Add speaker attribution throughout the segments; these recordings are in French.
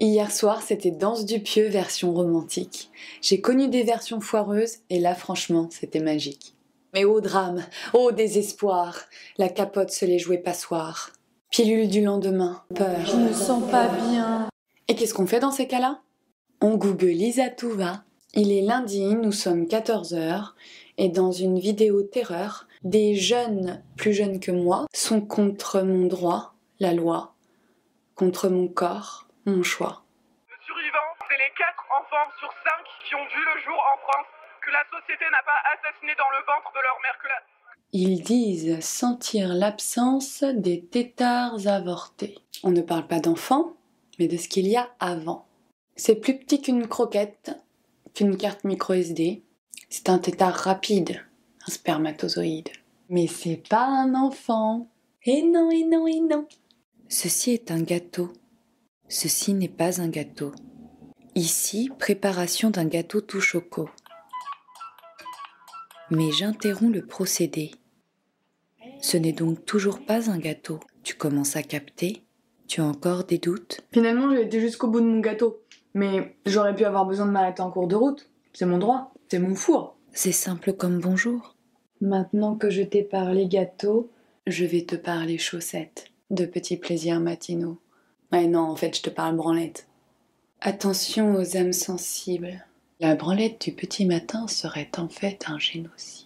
Speaker 1: Hier soir, c'était Danse du Pieux version romantique. J'ai connu des versions foireuses et là, franchement, c'était magique. Mais ô drame, ô désespoir, la capote se les jouait passoire. Pilule du lendemain, peur.
Speaker 2: Je me sens pas bien.
Speaker 1: Et qu'est-ce qu'on fait dans ces cas-là? On googlise à tout va. Il est lundi, nous sommes 14h, et dans une vidéo terreur, des jeunes, plus jeunes que moi, sont contre mon droit, la loi, contre mon corps, mon choix.
Speaker 3: Le survivant, c'est les 4 enfants sur 5 qui ont vu le jour en France, que la société n'a pas assassiné dans le ventre de leur mère, que la...
Speaker 1: Ils disent sentir l'absence des têtards avortés. On ne parle pas d'enfants, mais de ce qu'il y a avant. C'est plus petit qu'une croquette, qu'une carte micro SD. C'est un tétard rapide, un spermatozoïde. Mais c'est pas un enfant. Et non, et non, et non. Ceci est un gâteau. Ceci n'est pas un gâteau. Ici, préparation d'un gâteau tout choco. Mais j'interromps le procédé. Ce n'est donc toujours pas un gâteau. Tu commences à capter? Tu as encore des doutes?
Speaker 2: Finalement, j'ai été jusqu'au bout de mon gâteau. Mais j'aurais pu avoir besoin de m'arrêter en cours de route. C'est mon droit, c'est mon four.
Speaker 1: C'est simple comme bonjour. Maintenant que je t'ai parlé gâteau, je vais te parler chaussettes, de petits plaisirs matinaux. Ouais non, en fait, je te parle branlette. Attention aux âmes sensibles. La branlette du petit matin serait en fait un génocide.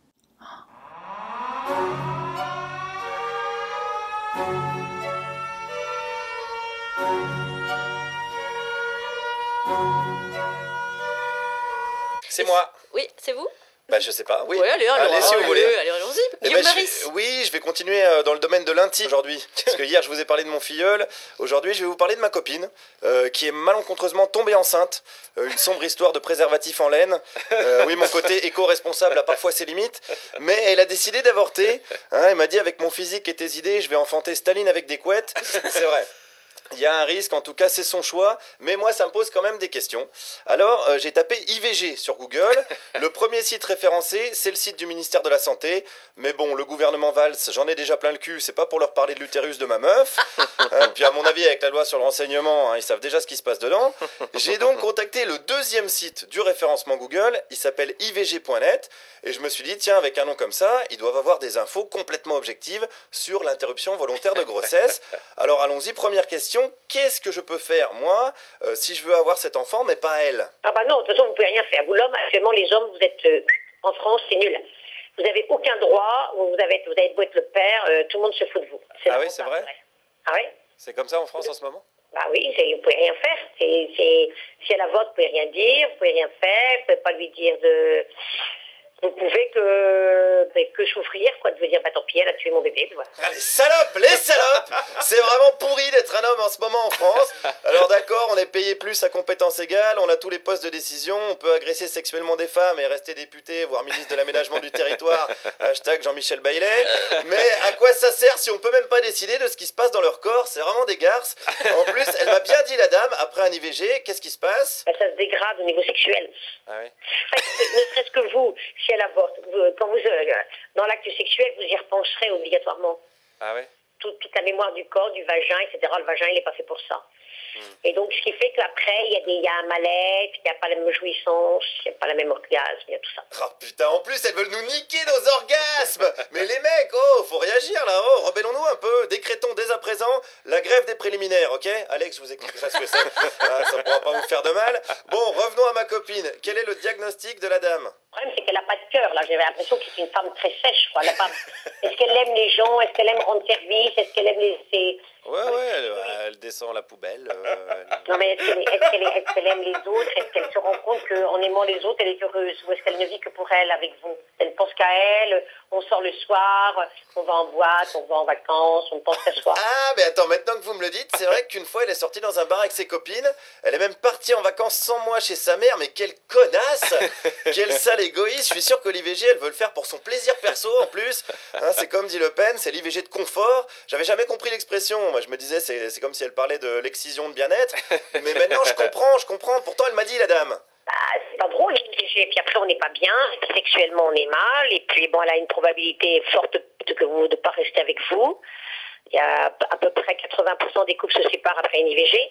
Speaker 4: C'est moi.
Speaker 5: Oui, c'est vous?
Speaker 4: Bah je sais pas, oui.
Speaker 5: Ouais, allez,
Speaker 4: si vous voulez.
Speaker 5: allons-y.
Speaker 4: Eh
Speaker 5: Guillaume
Speaker 4: ben,
Speaker 5: Maris.
Speaker 4: oui, je vais continuer dans le domaine de l'intime aujourd'hui. Parce que hier, je vous ai parlé de mon filleul. Aujourd'hui, je vais vous parler de ma copine, qui est malencontreusement tombée enceinte. Une sombre histoire de préservatif en laine. Oui, mon côté éco-responsable a parfois ses limites. Mais elle a décidé d'avorter. Hein, elle m'a dit, avec mon physique et tes idées, je vais enfanter Staline avec des couettes. C'est vrai. Il y a un risque, en tout cas c'est son choix, mais moi ça me pose quand même des questions. Alors j'ai tapé IVG sur Google, le premier site référencé c'est le site du ministère de la Santé, mais bon le gouvernement Valls j'en ai déjà plein le cul, c'est pas pour leur parler de l'utérus de ma meuf, puis à mon avis avec la loi sur le renseignement, ils savent déjà ce qui se passe dedans. J'ai donc contacté le deuxième site du référencement Google, il s'appelle ivg.net, et je me suis dit tiens avec un nom comme ça, ils doivent avoir des infos complètement objectives sur l'interruption volontaire de grossesse. Alors allons-y, première question. Qu'est-ce que je peux faire, moi, si je veux avoir cet enfant, mais pas elle?
Speaker 6: Ah bah non, de toute façon, vous pouvez rien faire. Vous, l'homme, actuellement, les hommes, vous êtes... en France, c'est nul. Vous n'avez aucun droit, vous avez beau être le père, tout le monde se fout de vous.
Speaker 4: Ah oui, c'est vrai?
Speaker 6: Ah oui?
Speaker 4: C'est comme ça en France en ce moment?
Speaker 6: Bah oui, vous pouvez rien faire. Si elle avorte, vous pouvez rien dire, vous pouvez rien faire, vous pouvez pas lui dire de... Vous pouvez que souffrir, quoi, de vous dire, bah tant pis, elle a tué mon bébé, voilà.
Speaker 4: Ah, les salopes! C'est vraiment pourri d'être un homme en ce moment en France. Alors d'accord, on est payé plus à compétences égales, on a tous les postes de décision, on peut agresser sexuellement des femmes et rester député, voire ministre de l'aménagement du territoire, hashtag Jean-Michel Baillet. Mais à quoi ça sert si on peut même pas décider de ce qui se passe dans leur corps? C'est vraiment des garces. En plus, elle m'a bien dit la dame, après un IVG, qu'est-ce qui se passe?
Speaker 6: Bah, ça se dégrade au niveau sexuel.
Speaker 4: Ah oui.
Speaker 6: Ne serait-ce que vous, si elle avorte, quand vous, dans l'acte sexuel, vous y repenserez obligatoirement.
Speaker 4: Ah oui.
Speaker 6: Toute la mémoire du corps, du vagin, etc. Le vagin, il n'est pas fait pour ça. Et donc, ce qui fait qu'après, il y a un mal-être, il n'y a pas la même jouissance, il n'y a pas la même orgasme, il y a tout ça.
Speaker 4: Oh putain, en plus, elles veulent nous niquer nos orgasmes. Mais les mecs, oh, faut réagir là, oh, rebellons-nous un peu. Décrétons dès à présent la grève des préliminaires, ok? Alex, je vous expliquerai ce que c'est. Ça ne pourra pas vous faire de mal. Bon, revenons à ma copine. Quel est le diagnostic de la dame?
Speaker 6: Le problème, c'est qu'elle n'a pas de cœur, là. J'avais l'impression que c'est une femme très sèche, quoi. Elle a pas... Est-ce qu'elle aime les gens? Est-ce qu'elle aime rendre service? Est-ce qu'elle aime les...
Speaker 4: Ouais, elle descend la poubelle.
Speaker 6: Non, mais est-ce qu'elle aime les autres? Est-ce qu'elle se rend compte qu'en aimant les autres, elle est heureuse? Ou est-ce qu'elle ne vit que pour elle, avec vous? Elle ne pense qu'à elle, on sort le soir, on va en boîte, on va en vacances, on ne pense qu'à soi.
Speaker 4: Ah, mais attends, maintenant que vous me le dites, c'est vrai qu'une fois, elle est sortie dans un bar avec ses copines. Elle est même partie en vacances sans moi chez sa mère, mais quelle connasse! Quelle sale égoïste! Je suis sûr que l'IVG, elle veut le faire pour son plaisir perso, en plus. Hein, c'est comme dit Le Pen, c'est l'IVG de confort. J'avais jamais compris l'expression. Moi, je me disais, c'est comme si elle parlait de l'excision de bien-être. Mais maintenant, je comprends. Pourtant, elle m'a dit, la dame.
Speaker 6: Bah, c'est pas drôle, l'IVG. Puis après, on n'est pas bien. Sexuellement, on est mal. Et puis, bon, elle a une probabilité forte de ne pas rester avec vous. Il y a à peu près 80% des couples se séparent après une IVG.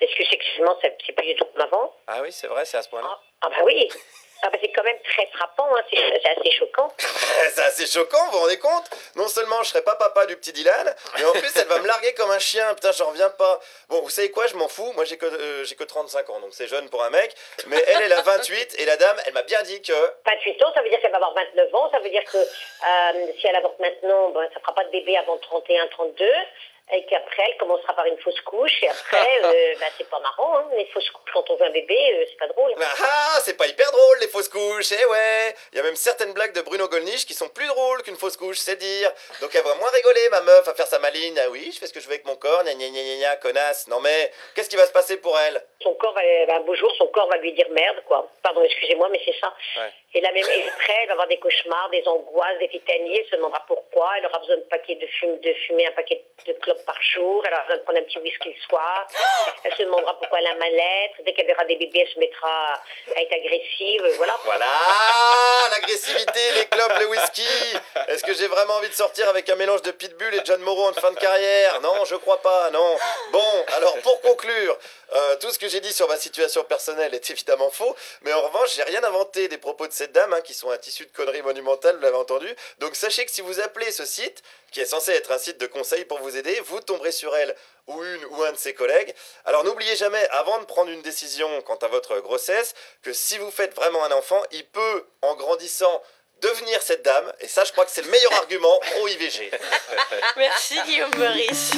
Speaker 6: Parce que sexuellement, c'est plus du tout comme avant.
Speaker 4: Ah oui, c'est vrai, c'est à ce point-là.
Speaker 6: Ah bah oui. Ah bah c'est quand même très frappant, hein. C'est assez choquant.
Speaker 4: C'est assez choquant, vous vous rendez compte? Non seulement je serai pas papa du petit Dylan, mais en plus elle va me larguer comme un chien, putain j'en reviens pas. Bon, vous savez quoi, je m'en fous, moi j'ai que 35 ans, donc c'est jeune pour un mec, mais elle a 28, et la dame, elle m'a bien dit que...
Speaker 6: 28 ans, ça veut dire qu'elle va avoir 29 ans, ça veut dire que si elle avorte maintenant, ben, ça fera pas de bébé avant 31, 32, et qu'après elle commencera par une fausse couche, et après, ben, c'est pas marrant, hein, les fausses couches quand on veut un bébé, c'est pas drôle.
Speaker 4: Ah, c'est pas hyper drôle les fausses couches, eh ouais. Il y a même certaines blagues de Bruno Gollnisch qui sont plus drôles qu'une fausse couche, c'est dire. Donc elle va moins rigoler, ma meuf, à faire sa maline. Ah oui, je fais ce que je veux avec mon corps, gna gna gna gna gna, connasse. Non mais, qu'est-ce qui va se passer pour elle?
Speaker 6: Son corps, un beau jour, son corps va lui dire merde, quoi. Pardon, excusez-moi, mais c'est ça.
Speaker 4: Ouais.
Speaker 6: Et là même, et après, elle va avoir des cauchemars, des angoisses, des tétanies, elle se demandera pourquoi, elle aura besoin de fumer un paquet de clopes par jour, elle aura besoin de prendre un petit whisky le soir, elle se demandera pourquoi elle a un mal-être, dès qu'elle verra des bébés, elle se mettra à être agressive, voilà.
Speaker 4: Voilà, l'agressivité, les clopes, le whisky. Est-ce que j'ai vraiment envie de sortir avec un mélange de Pitbull et John Moreau en fin de carrière? Non, je crois pas, non. Bon, alors pour conclure, tout ce que j'ai dit sur ma situation personnelle est évidemment faux, mais en revanche, j'ai rien inventé des propos de cette dame, hein, qui sont un tissu de conneries monumentales, vous l'avez entendu. Donc sachez que si vous appelez ce site, qui est censé être un site de conseils pour vous aider, vous tomberez sur elle ou une ou un de ses collègues. Alors n'oubliez jamais, avant de prendre une décision quant à votre grossesse, que si vous faites vraiment un enfant, il peut, en grandissant, devenir cette dame. Et ça, je crois que c'est le meilleur argument pro IVG.
Speaker 5: Merci Guillaume Meurice.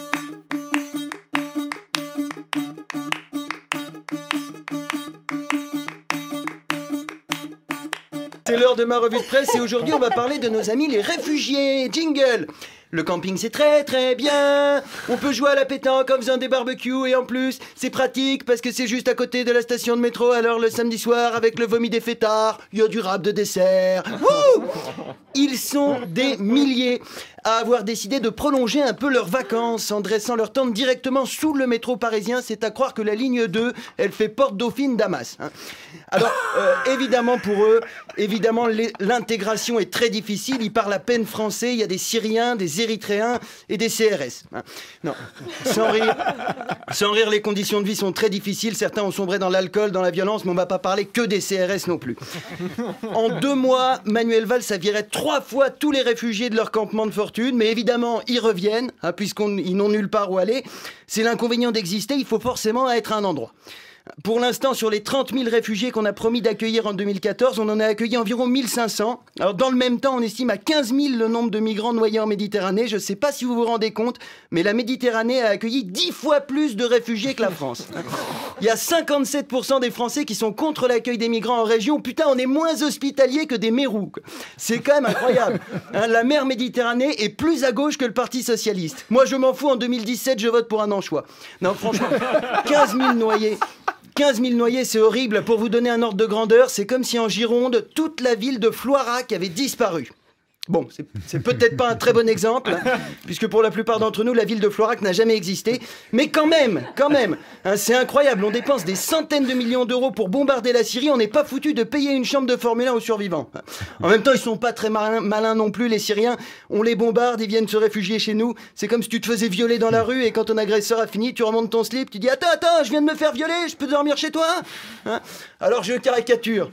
Speaker 7: C'est l'heure de ma revue de presse et aujourd'hui on va parler de nos amis les réfugiés. Jingle! Le camping c'est très très bien. On peut jouer à la pétanque en faisant des barbecues et en plus c'est pratique parce que c'est juste à côté de la station de métro. Alors le samedi soir avec le vomi des fêtards, il y a du rap de dessert. Wouh! Ils sont des milliers à avoir décidé de prolonger un peu leurs vacances en dressant leur tente directement sous le métro parisien. C'est à croire que la ligne 2, elle fait porte Dauphine Damas. Alors, évidemment pour eux, l'intégration est très difficile. Ils parlent à peine français. Il y a des Syriens, des Érythréens et des CRS. Non, sans rire, les conditions de vie sont très difficiles. Certains ont sombré dans l'alcool, dans la violence, mais on ne va pas parler que des CRS non plus. En 2 mois, Manuel Valls a viré 3 fois tous les réfugiés de leur campement de fortune. Mais évidemment, ils reviennent, puisqu'ils n'ont nulle part où aller. C'est l'inconvénient d'exister, il faut forcément être à un endroit. Pour l'instant, sur les 30 000 réfugiés qu'on a promis d'accueillir en 2014, on en a accueilli environ 1500. Alors, dans le même temps, on estime à 15 000 le nombre de migrants noyés en Méditerranée. Je ne sais pas si vous vous rendez compte, mais la Méditerranée a accueilli 10 fois plus de réfugiés que la France. Il y a 57% des Français qui sont contre l'accueil des migrants en région. Putain, on est moins hospitaliers que des mérous. C'est quand même incroyable. La mer Méditerranée est plus à gauche que le Parti Socialiste. Moi, je m'en fous, en 2017, je vote pour un anchois. Non, franchement, 15 000 noyés. 15 000 noyés, c'est horrible. Pour vous donner un ordre de grandeur, c'est comme si en Gironde, toute la ville de Floirac avait disparu. Bon, c'est peut-être pas un très bon exemple, puisque pour la plupart d'entre nous, la ville de Floirac n'a jamais existé. Mais quand même, c'est incroyable. On dépense des centaines de millions d'euros pour bombarder la Syrie. On n'est pas foutu de payer une chambre de Formule 1 aux survivants. En même temps, ils sont pas très malins non plus, les Syriens. On les bombarde, ils viennent se réfugier chez nous. C'est comme si tu te faisais violer dans la rue et quand ton agresseur a fini, tu remontes ton slip, tu dis « Attends, je viens de me faire violer, je peux dormir chez toi ?» Alors je caricature.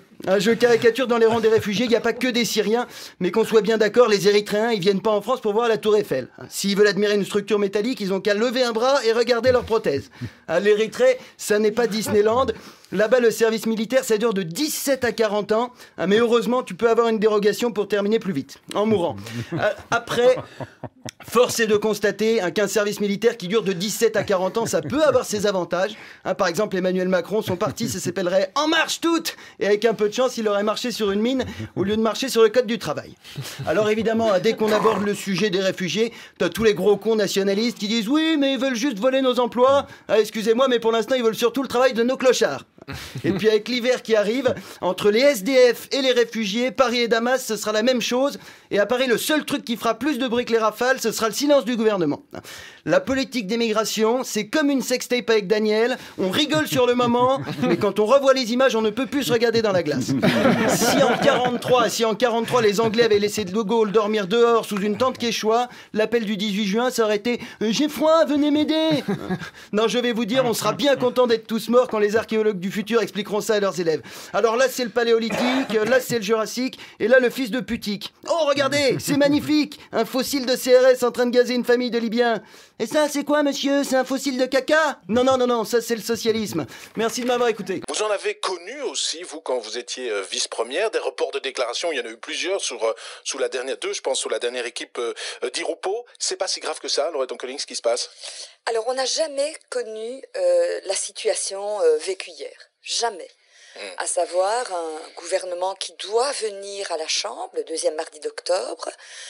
Speaker 7: Dans les rangs des réfugiés, il n'y a pas que des Syriens, mais qu'on soit bien d'accord, les Érythréens, ils viennent pas en France pour voir la Tour Eiffel. S'ils veulent admirer une structure métallique, ils ont qu'à lever un bras et regarder leur prothèse. L'Érythrée, ça n'est pas Disneyland. Là-bas, le service militaire, ça dure de 17 à 40 ans. Mais heureusement, tu peux avoir une dérogation pour terminer plus vite, en mourant. Après, force est de constater qu'un service militaire qui dure de 17 à 40 ans, ça peut avoir ses avantages. Par exemple, Emmanuel Macron, son parti, ça s'appellerait « En marche toutes !» Et avec un peu de chance, il aurait marché sur une mine au lieu de marcher sur le code du travail. Alors évidemment, dès qu'on aborde le sujet des réfugiés, t'as tous les gros cons nationalistes qui disent « Oui, mais ils veulent juste voler nos emplois. Excusez-moi, mais pour l'instant, ils veulent surtout le travail de nos clochards. » Et puis avec l'hiver qui arrive, entre les SDF et les réfugiés, Paris et Damas, ce sera la même chose. Et à Paris, le seul truc qui fera plus de bruit que les rafales, ce sera le silence du gouvernement. La politique d'immigration, c'est comme une sextape avec Daniel. On rigole sur le moment, mais quand on revoit les images, on ne peut plus se regarder dans la glace. Si en 43, les Anglais avaient laissé De Gaulle dormir dehors sous une tente Quechua, l'appel du 18 juin, ça aurait été « J'ai froid, venez m'aider !» Non, je vais vous dire, on sera bien content d'être tous morts quand les archéologues du futur expliqueront ça à leurs élèves. Alors là, c'est le Paléolithique, là, c'est le Jurassique, et là, le fils de Putique. Oh, regardez, c'est magnifique! Un fossile de CRS en train de gazer une famille de Libyens. Et ça, c'est quoi, monsieur? C'est un fossile de caca? Non, ça, c'est le socialisme. Merci de m'avoir écouté.
Speaker 8: Vous en avez connu aussi, vous, quand vous étiez vice-première, des reports de déclaration. Il y en a eu plusieurs sous la dernière, je pense, sous la dernière équipe d'Irupo. C'est pas si grave que ça, Loretta Collins, ce qui se passe?
Speaker 9: Alors, on n'a jamais connu la situation vécue hier. Jamais. À savoir un gouvernement qui doit venir à la Chambre le 2e mardi d'octobre,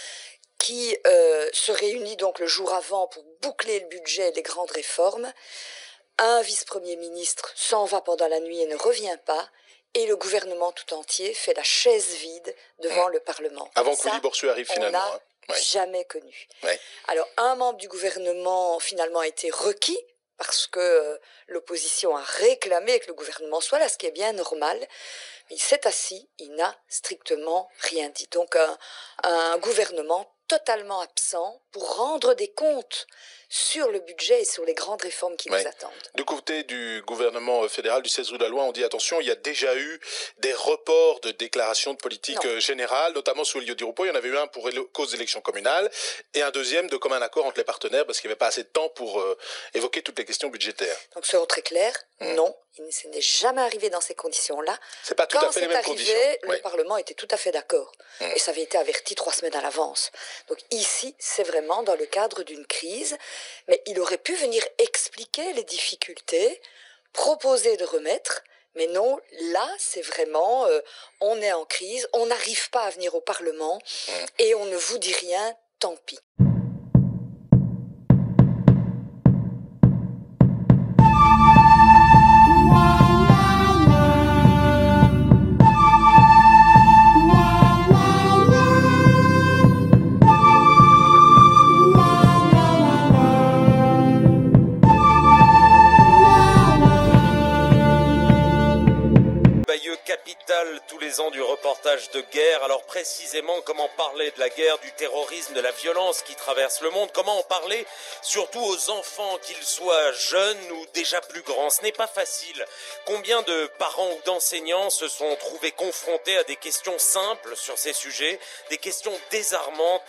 Speaker 9: qui se réunit donc le jour avant pour boucler le budget et les grandes réformes. Un vice-premier ministre s'en va pendant la nuit et ne revient pas, et le gouvernement tout entier fait la chaise vide devant le Parlement.
Speaker 8: Avant que Willy Boursu arrive finalement.
Speaker 9: On n'a jamais connu.
Speaker 8: Ouais.
Speaker 9: Alors, un membre du gouvernement finalement a été requis, parce que l'opposition a réclamé que le gouvernement soit là, ce qui est bien normal. Mais il s'est assis, il n'a strictement rien dit. Donc un gouvernement totalement absent pour rendre des comptes sur le budget et sur les grandes réformes qui nous attendent.
Speaker 8: Du côté du gouvernement fédéral, du 16 rue de la Loi, on dit attention, il y a déjà eu des reports de déclarations de politique générale, notamment sous Elio Di Rupo. Il y en avait eu un pour cause d'élections communales et un deuxième de commun accord entre les partenaires parce qu'il n'y avait pas assez de temps pour évoquer toutes les questions budétaires.
Speaker 9: Donc soyons très clairs, non, ce n'est jamais arrivé dans ces conditions-là.
Speaker 8: C'est pas tout à fait les mêmes conditions.
Speaker 9: Le Parlement était tout à fait d'accord et ça avait été averti 3 semaines à l'avance. Donc ici, c'est vraiment dans le cadre d'une crise. Mais il aurait pu venir expliquer les difficultés, proposer de remettre, mais non, là, c'est vraiment, on est en crise, on n'arrive pas à venir au Parlement, et on ne vous dit rien, tant pis.
Speaker 10: Capitale tous les ans du reportage de guerre. Alors précisément, comment parler de la guerre, du terrorisme, de la violence qui traverse le monde? Comment en parler surtout aux enfants, qu'ils soient jeunes ou déjà plus grands? Ce n'est pas facile. Combien de parents ou d'enseignants se sont trouvés confrontés à des questions simples sur ces sujets, des questions désarmantes,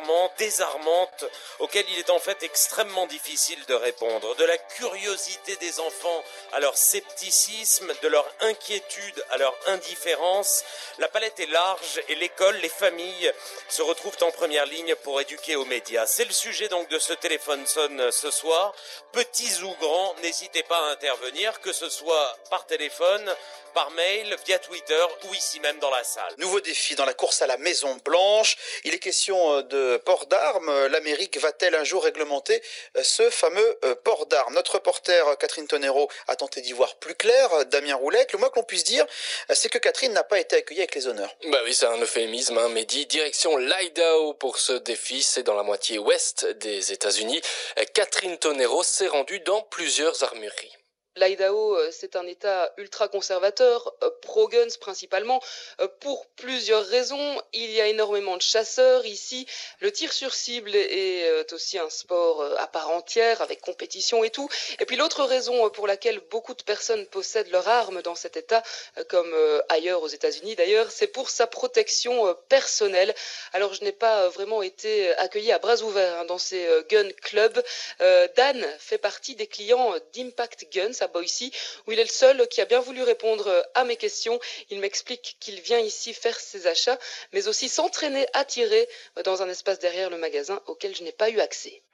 Speaker 10: auxquelles il est en fait extrêmement difficile de répondre. De la curiosité des enfants à leur scepticisme, de leur inquiétude à leur indifférence, la palette est large et l'école, les familles se retrouvent en première ligne pour éduquer aux médias. C'est le sujet donc de ce téléphone sonne ce soir. Petits ou grands, n'hésitez pas à intervenir, que ce soit par téléphone, par mail, via Twitter ou ici même dans la salle.
Speaker 11: Nouveau défi dans la course à la Maison Blanche. Il est question de port d'armes. L'Amérique va-t-elle un jour réglementer ce fameux port d'armes? Notre reporter Catherine Tonero a tenté d'y voir plus clair. Damien Roulec, le moins que l'on puisse dire, c'est que Catherine n'a pas été accueillie avec les honneurs.
Speaker 12: Bah oui, c'est un euphémisme, hein, Mehdi. Direction l'Idaho pour ce défi, c'est dans la moitié ouest des États-Unis. Catherine Tonero s'est rendue dans plusieurs armureries.
Speaker 13: L'Idaho, c'est un État ultra-conservateur, pro-guns principalement, pour plusieurs raisons. Il y a énormément de chasseurs ici. Le tir sur cible est aussi un sport à part entière, avec compétition et tout. Et puis l'autre raison pour laquelle beaucoup de personnes possèdent leurs armes dans cet État, comme ailleurs aux États-Unis d'ailleurs, c'est pour sa protection personnelle. Alors je n'ai pas vraiment été accueillie à bras ouverts dans ces gun clubs. Dan fait partie des clients d'Impact Guns à Boise, où il est le seul qui a bien voulu répondre à mes questions. Il m'explique qu'il vient ici faire ses achats, mais aussi s'entraîner à tirer dans un espace derrière le magasin auquel je n'ai pas eu accès.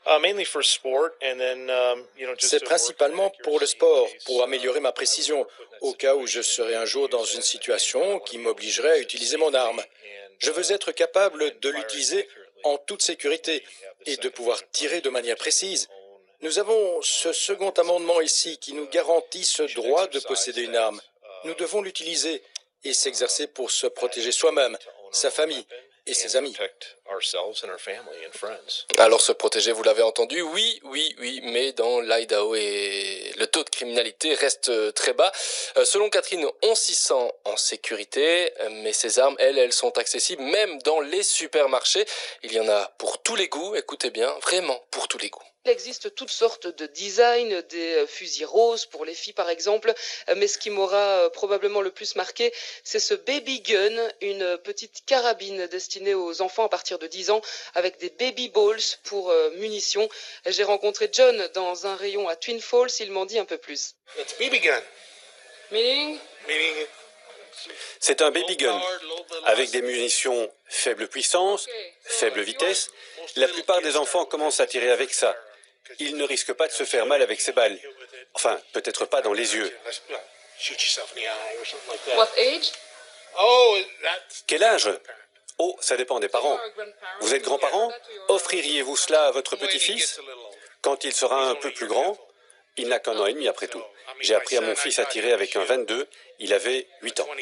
Speaker 14: C'est principalement pour le sport, pour améliorer ma précision, au cas où je serais un jour dans une situation qui m'obligerait à utiliser mon arme. Je veux être capable de l'utiliser en toute sécurité et de pouvoir tirer de manière précise. Nous avons ce second amendement ici qui nous garantit ce droit de posséder une arme. Nous devons l'utiliser et s'exercer pour se protéger soi-même, sa famille et ses amis.
Speaker 12: Alors se protéger, vous l'avez entendu, oui, mais dans l'Idaho le taux de criminalité reste très bas. Selon Catherine, on s'y sent en sécurité, mais ces armes, elles sont accessibles même dans les supermarchés. Il y en a pour tous les goûts, écoutez bien, vraiment pour tous les goûts.
Speaker 13: Il existe toutes sortes de designs, des fusils roses pour les filles par exemple, mais ce qui m'aura probablement le plus marqué, c'est ce baby gun, une petite carabine destinée aux enfants à partir de 10 ans avec des baby balls pour munitions. J'ai rencontré John dans un rayon à Twin Falls, il m'en dit un peu plus.
Speaker 15: It's baby gun.
Speaker 13: Meaning?
Speaker 15: C'est un baby gun avec des munitions faible puissance, faible vitesse. La plupart des enfants commencent à tirer avec ça. Ils ne risquent pas de se faire mal avec ces balles. Enfin, peut-être pas dans les yeux.
Speaker 13: What age?
Speaker 15: Quel âge? Oh, ça dépend des parents. Vous êtes grands-parents? Offririez-vous cela à votre petit-fils? Quand il sera un peu plus grand, il n'a qu'1 an et demi après tout. J'ai appris à mon fils à tirer avec un 22, il avait 8 ans.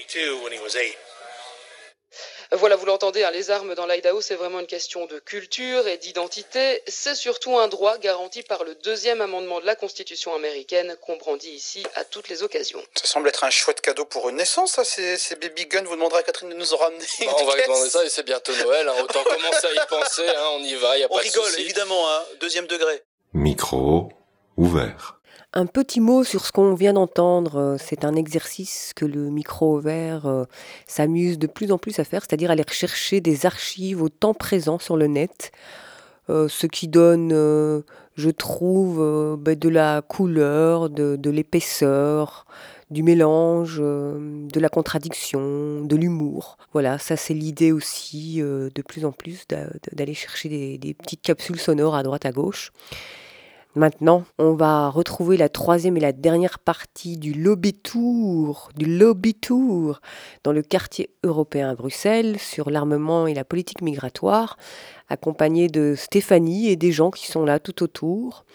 Speaker 13: Voilà, vous l'entendez, hein, les armes dans l'Idaho, c'est vraiment une question de culture et d'identité. C'est surtout un droit garanti par le 2e amendement de la Constitution américaine qu'on brandit ici à toutes les occasions.
Speaker 11: Ça semble être un chouette cadeau pour une naissance, ça, ces baby guns. Vous demanderez à Catherine de nous en ramener.
Speaker 12: On va lui demander ça et c'est bientôt Noël, hein, autant commencer à y penser, hein, on y va, y a pas de souci.
Speaker 11: On rigole, évidemment, hein, 2e degré.
Speaker 16: Micro ouvert.
Speaker 17: Un petit mot sur ce qu'on vient d'entendre. C'est un exercice que le micro ouvert s'amuse de plus en plus à faire, c'est-à-dire aller rechercher des archives au temps présent sur le net, ce qui donne, je trouve, de la couleur, de l'épaisseur, du mélange, de la contradiction, de l'humour. Voilà, ça c'est l'idée aussi de plus en plus d'aller chercher des petites capsules sonores à droite à gauche. Maintenant, on va retrouver la 3e et la dernière partie du lobby tour dans le quartier européen à Bruxelles sur l'armement et la politique migratoire, accompagné de Stéphanie et des gens qui sont là tout autour.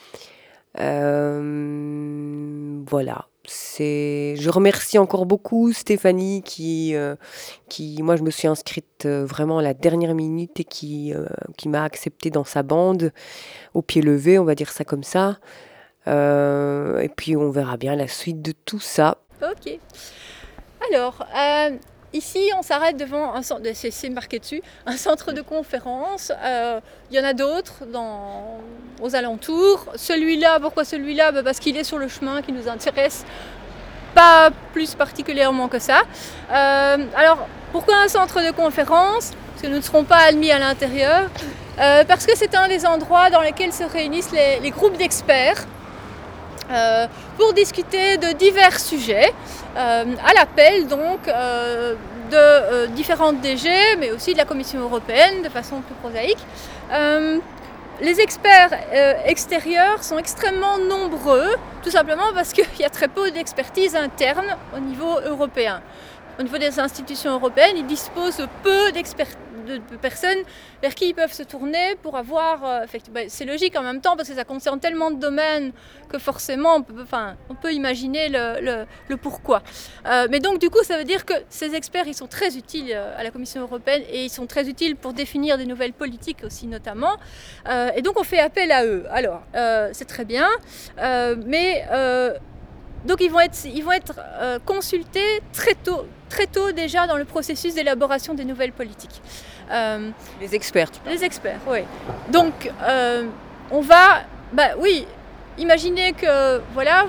Speaker 17: Voilà. Je remercie encore beaucoup Stéphanie qui moi je me suis inscrite vraiment à la dernière minute et qui m'a acceptée dans sa bande au pied levé, on va dire ça comme ça. Et puis on verra bien la suite de tout ça.
Speaker 18: Ok. Alors, ici on s'arrête devant un centre, c'est marqué dessus, un centre de conférence. Il y en a d'autres aux alentours. Celui-là, pourquoi celui-là? Parce qu'il est sur le chemin qui nous intéresse, pas plus particulièrement que ça. Alors, pourquoi un centre de conférence? Parce que nous ne serons pas admis à l'intérieur. Parce que c'est un des endroits dans lesquels se réunissent les groupes d'experts pour discuter de divers sujets, à l'appel donc de différentes DG, mais aussi de la Commission européenne de façon plus prosaïque. Les experts extérieurs sont extrêmement nombreux, tout simplement parce qu'il y a très peu d'expertise interne au niveau européen. Au niveau des institutions européennes, ils disposent peu de personnes vers qui ils peuvent se tourner pour avoir... c'est logique en même temps parce que ça concerne tellement de domaines que forcément on peut imaginer le pourquoi. Mais donc du coup ça veut dire que ces experts ils sont très utiles à la Commission européenne et ils sont très utiles pour définir des nouvelles politiques aussi notamment. Et donc on fait appel à eux. Alors c'est très bien, mais... Donc ils vont être consultés très tôt déjà dans le processus d'élaboration des nouvelles politiques.
Speaker 17: Les experts, tu parles.
Speaker 18: Les experts, oui. Donc on va, imaginez que voilà,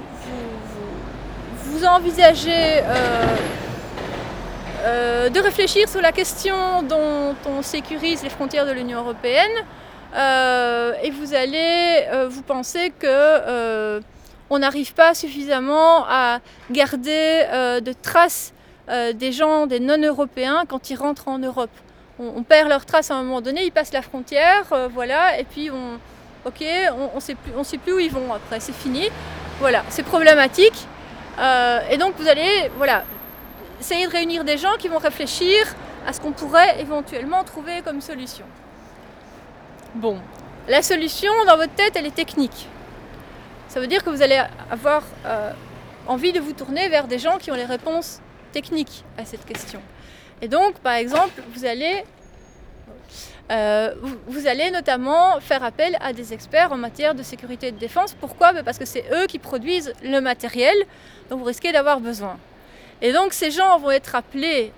Speaker 18: vous envisagez de réfléchir sur la question dont on sécurise les frontières de l'Union européenne et vous pensez que on n'arrive pas suffisamment à garder de traces des gens, des non-européens quand ils rentrent en Europe. On perd leurs traces à un moment donné, ils passent la frontière, et puis on sait plus où ils vont après, c'est fini. Voilà, c'est problématique. Et donc vous allez essayer de réunir des gens qui vont réfléchir à ce qu'on pourrait éventuellement trouver comme solution. Bon, la solution dans votre tête, elle est technique. ça veut dire que vous allez avoir envie de vous tourner vers des gens qui ont les réponses techniques à cette question. Et donc, par exemple, vous allez notamment faire appel à des experts en matière de sécurité et de défense. Pourquoi ? Parce que c'est eux qui produisent le matériel dont vous risquez d'avoir besoin. Et donc, ces gens vont être appelés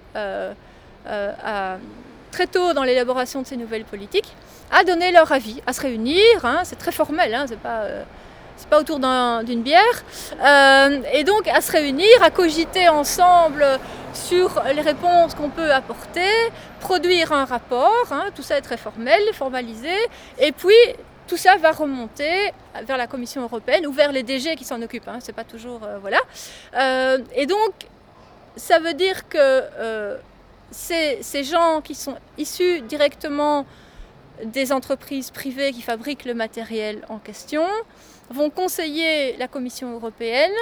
Speaker 18: très tôt dans l'élaboration de ces nouvelles politiques à donner leur avis, à se réunir. C'est très formel, c'est pas autour d'une bière, et donc à se réunir, à cogiter ensemble sur les réponses qu'on peut apporter, produire un rapport, tout ça est très formel, formalisé, et puis tout ça va remonter vers la Commission européenne ou vers les DG qui s'en occupent, c'est pas toujours, voilà. Et donc ça veut dire que ces gens qui sont issus directement des entreprises privées qui fabriquent le matériel en question vont conseiller la Commission européenne,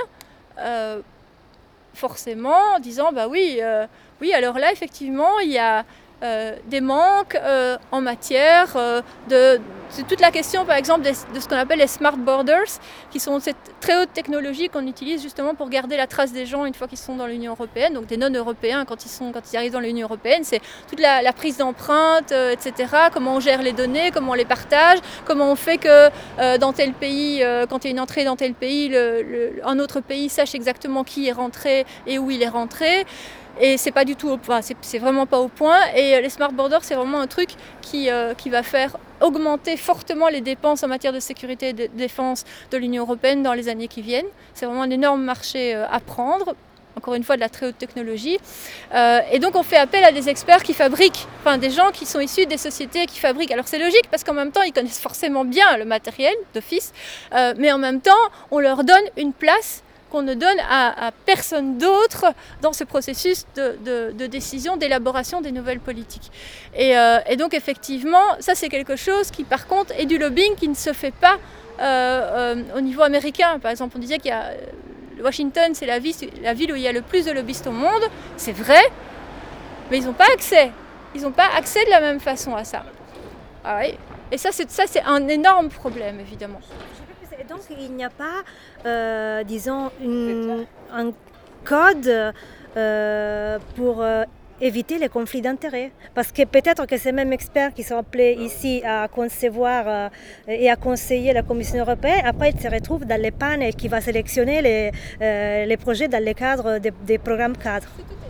Speaker 18: forcément, en disant oui, alors là, effectivement, il y a des manques en matière c'est toute la question, par exemple, de ce qu'on appelle les smart borders, qui sont cette très haute technologie qu'on utilise justement pour garder la trace des gens une fois qu'ils sont dans l'Union européenne, donc des non-européens quand ils arrivent dans l'Union européenne. C'est toute la prise d'empreintes, etc., comment on gère les données, comment on les partage, comment on fait que dans tel pays, quand il y a une entrée dans tel pays, un autre pays sache exactement qui est rentré et où il est rentré. Et c'est pas du tout c'est vraiment pas au point. Et les smart borders, c'est vraiment un truc qui va faire augmenter fortement les dépenses en matière de sécurité et de défense de l'Union européenne dans les années qui viennent. C'est vraiment un énorme marché à prendre, encore une fois de la très haute technologie. Et donc on fait appel à des experts qui fabriquent, des gens qui sont issus des sociétés qui fabriquent. Alors c'est logique parce qu'en même temps ils connaissent forcément bien le matériel d'office, mais en même temps on leur donne une place qu'on ne donne à personne d'autre dans ce processus de décision, d'élaboration des nouvelles politiques. Et donc effectivement, ça c'est quelque chose qui par contre est du lobbying qui ne se fait pas au niveau américain. Par exemple, on disait qu'il y a Washington, c'est la ville où il y a le plus de lobbyistes au monde, c'est vrai, mais ils n'ont pas accès. Ils n'ont pas accès de la même façon à ça. Ah oui. Et ça c'est un énorme problème, évidemment.
Speaker 19: Donc il n'y a pas, disons, un code pour éviter les conflits d'intérêts. Parce que peut-être que ces mêmes experts qui sont appelés ici à concevoir et à conseiller la Commission européenne, après ils se retrouvent dans les panels qui vont sélectionner les projets dans le cadre des programmes cadres.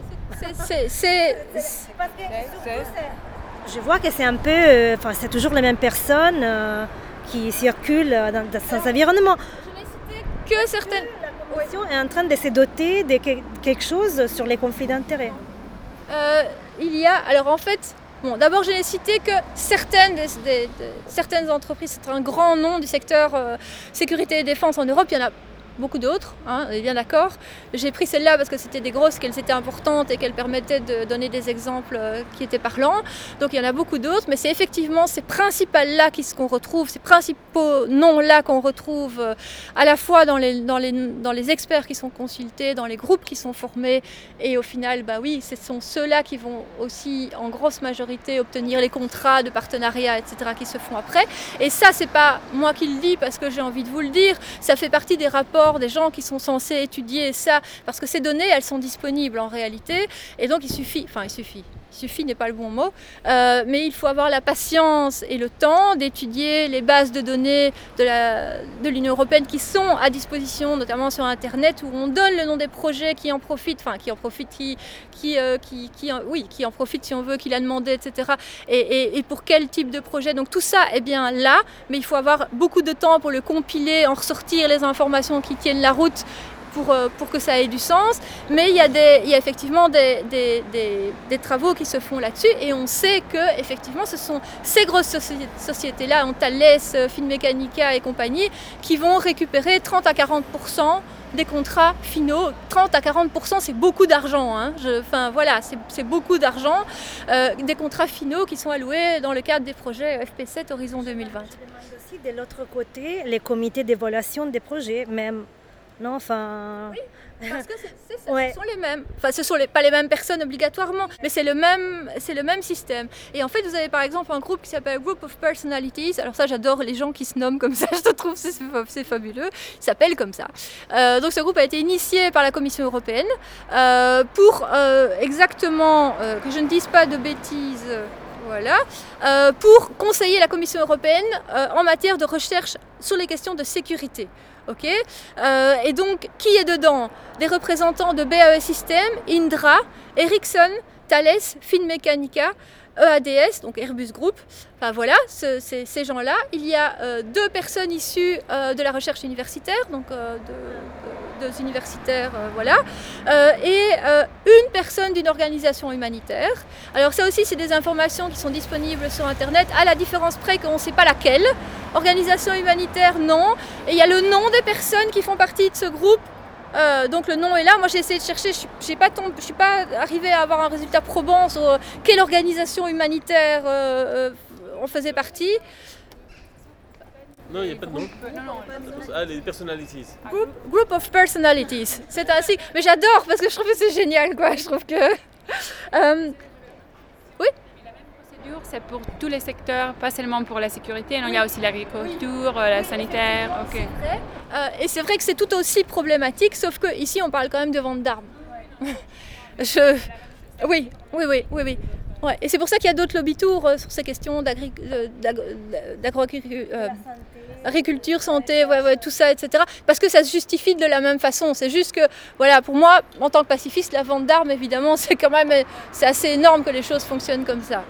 Speaker 19: Je vois que c'est un peu, c'est toujours les mêmes personnes qui circulent dans cet environnement.
Speaker 18: Que certaines...
Speaker 19: La Commission est en train de se doter de quelque chose sur les conflits d'intérêts.
Speaker 18: Alors en fait, d'abord je n'ai cité que certaines entreprises, c'est un grand nom du secteur sécurité et défense en Europe, il y en a beaucoup d'autres, on est bien d'accord. J'ai pris celle-là parce que c'était des grosses, qu'elles étaient importantes et qu'elles permettaient de donner des exemples qui étaient parlants. Donc il y en a beaucoup d'autres, mais c'est effectivement ces principales-là qu'on retrouve, ces principaux noms-là qu'on retrouve à la fois dans les experts qui sont consultés, dans les groupes qui sont formés, et au final, ce sont ceux-là qui vont aussi en grosse majorité obtenir les contrats de partenariat, etc., qui se font après. Et ça, c'est pas moi qui le dis parce que j'ai envie de vous le dire, ça fait partie des rapports des gens qui sont censés étudier ça, parce que ces données, elles sont disponibles en réalité, et donc il suffit n'est pas le bon mot, mais il faut avoir la patience et le temps d'étudier les bases de données de l'Union européenne qui sont à disposition, notamment sur Internet, où on donne le nom des projets qui en profitent, qui en profitent si on veut, qui l'a demandé, etc. Et pour quel type de projet. Donc tout ça est bien là, mais il faut avoir beaucoup de temps pour le compiler, en ressortir les informations qui tiennent la route, pour que ça ait du sens, mais il y a effectivement des travaux qui se font là-dessus, et on sait que effectivement ce sont ces grosses sociétés-là, Thales, Finmeccanica et compagnie, qui vont récupérer 30 à 40% des contrats finaux. 30 à 40%, c'est beaucoup d'argent, c'est beaucoup d'argent, des contrats finaux qui sont alloués dans le cadre des projets FP7 Horizon 2020.
Speaker 19: Je demande aussi de l'autre côté les comités d'évaluation des projets, même non, enfin...
Speaker 18: Parce que ce sont les mêmes. Enfin, ce sont pas les mêmes personnes obligatoirement, mais c'est le même système. Et en fait, vous avez par exemple un groupe qui s'appelle Group of Personalities. Alors ça, j'adore les gens qui se nomment comme ça. Je trouve c'est fabuleux. Il s'appelle comme ça. Donc ce groupe a été initié par la Commission européenne pour exactement que je ne dise pas de bêtises. Voilà, pour conseiller la Commission européenne en matière de recherche sur les questions de sécurité. Ok, et donc, qui est dedans? Des représentants de BAE Systems, Indra, Ericsson, Thales, Finmeccanica, EADS, donc Airbus Group. Enfin voilà, ces gens-là. Il y a 2 personnes issues de la recherche universitaire, donc deux universitaires, voilà, et une personne d'une organisation humanitaire. Alors ça aussi, c'est des informations qui sont disponibles sur Internet, à la différence près qu'on ne sait pas laquelle. Organisation humanitaire, non. Et il y a le nom des personnes qui font partie de ce groupe. Donc le nom est là. Moi j'ai essayé de chercher, je ne suis pas arrivée à avoir un résultat probant sur quelle organisation humanitaire on faisait partie.
Speaker 20: Non, il n'y a pas de nom. Ah, les personalities.
Speaker 18: Group of Personalities. C'est ainsi. Mais j'adore parce que je trouve que c'est génial, quoi. Je trouve que... Oui.
Speaker 21: C'est pour tous les secteurs, pas seulement pour la sécurité. Non, il y a aussi l'agriculture, la sanitaire. Okay.
Speaker 18: C'est vrai. Et c'est vrai que c'est tout aussi problématique, sauf qu'ici on parle quand même de vente d'armes. Oui. Ouais. Et c'est pour ça qu'il y a d'autres lobby tours sur ces questions agriculture, santé, tout ça, etc. Parce que ça se justifie de la même façon. C'est juste que, voilà, pour moi, en tant que pacifiste, la vente d'armes, évidemment, c'est assez énorme que les choses fonctionnent comme ça.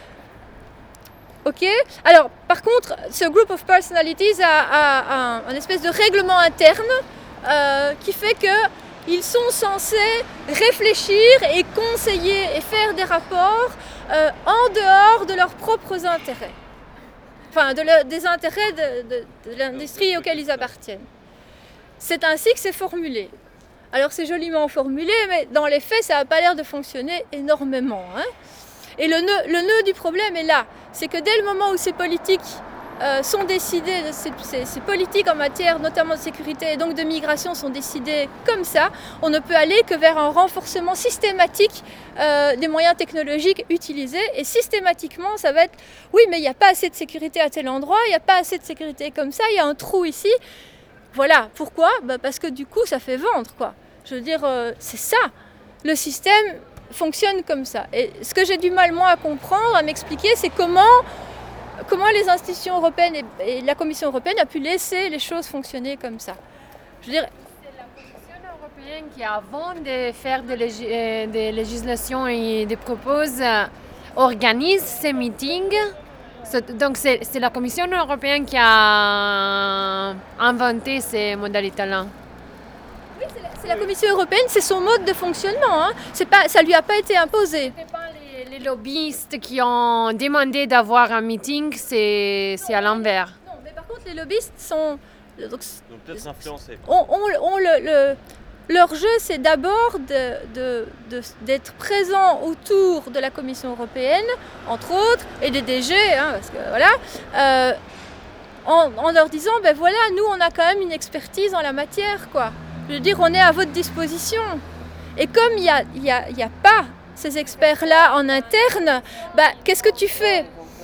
Speaker 18: Ok. Alors, par contre, ce Group of Personalities a un espèce de règlement interne qui fait qu'ils sont censés réfléchir et conseiller et faire des rapports en dehors de leurs propres intérêts. Enfin, des intérêts de l'industrie auquel ils appartiennent. C'est ainsi que c'est formulé. Alors, c'est joliment formulé, mais dans les faits, ça n'a pas l'air de fonctionner énormément, hein. Et le nœud du problème est là. C'est que dès le moment où ces politiques sont décidées, ces politiques en matière notamment de sécurité et donc de migration sont décidées comme ça, on ne peut aller que vers un renforcement systématique des moyens technologiques utilisés. Et systématiquement, ça va être « oui, mais il n'y a pas assez de sécurité à tel endroit, il n'y a pas assez de sécurité comme ça, il y a un trou ici ». Voilà. Pourquoi ? Parce que du coup, ça fait vendre, quoi. Je veux dire, c'est ça. Le système fonctionne comme ça. Et ce que j'ai du mal, moi, à comprendre, à m'expliquer, c'est comment les institutions européennes et la Commission européenne a pu laisser les choses fonctionner comme ça. Je veux dire...
Speaker 21: C'est la Commission européenne qui, avant de faire des législations et des proposes, organise ces meetings. Donc c'est la Commission européenne qui a inventé ces modalités-là.
Speaker 18: Oui, c'est la Commission européenne, c'est son mode de fonctionnement. Hein. Ça ne lui a pas été imposé.
Speaker 21: Ce n'est pas les lobbyistes qui ont demandé d'avoir un meeting, c'est à l'envers.
Speaker 18: Non, mais par contre, les lobbyistes sont...
Speaker 20: Donc peut-être influencés.
Speaker 18: Leur jeu, c'est d'abord d'être présent autour de la Commission européenne, entre autres, et des DG, hein, parce que voilà, en leur disant, ben voilà, nous, on a quand même une expertise en la matière, quoi. Je veux dire, on est à votre disposition. Et comme il n'y a pas ces experts-là en interne, ben, qu'est-ce que tu fais ?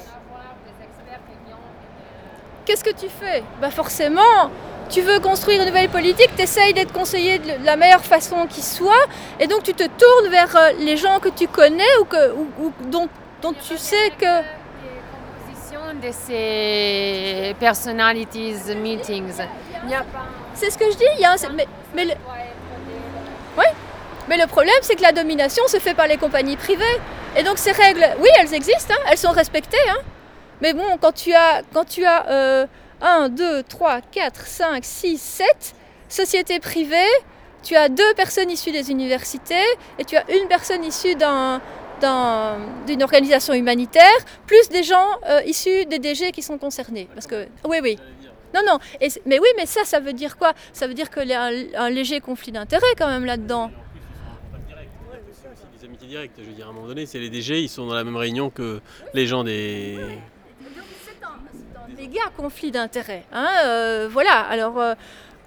Speaker 18: Ben forcément, tu veux construire une nouvelle politique, tu essayes d'être conseillé de la meilleure façon qui soit, et donc tu te tournes vers les gens que tu connais ou dont tu sais que...
Speaker 21: de ces personalities meetings.
Speaker 18: C'est ce que je dis, mais le problème, c'est que la domination se fait par les compagnies privées. Et donc ces règles, oui, elles existent, hein, elles sont respectées, hein, mais bon, quand tu as 1, 2, 3, 4, 5, 6, 7 sociétés privées, tu as 2 personnes issues des universités et tu as une personne issue d'une organisation humanitaire, plus des gens issus des DG qui sont concernés. Parce que, oui. Non. Mais oui, mais ça veut dire quoi ? Ça veut dire qu'il y a un léger conflit d'intérêts quand même là-dedans.
Speaker 20: C'est aussi des amitiés directes. Je veux dire, à un moment donné, c'est les DG, ils sont dans la même réunion que les gens des...
Speaker 18: C'est un méga conflit d'intérêts. Hein, voilà, alors...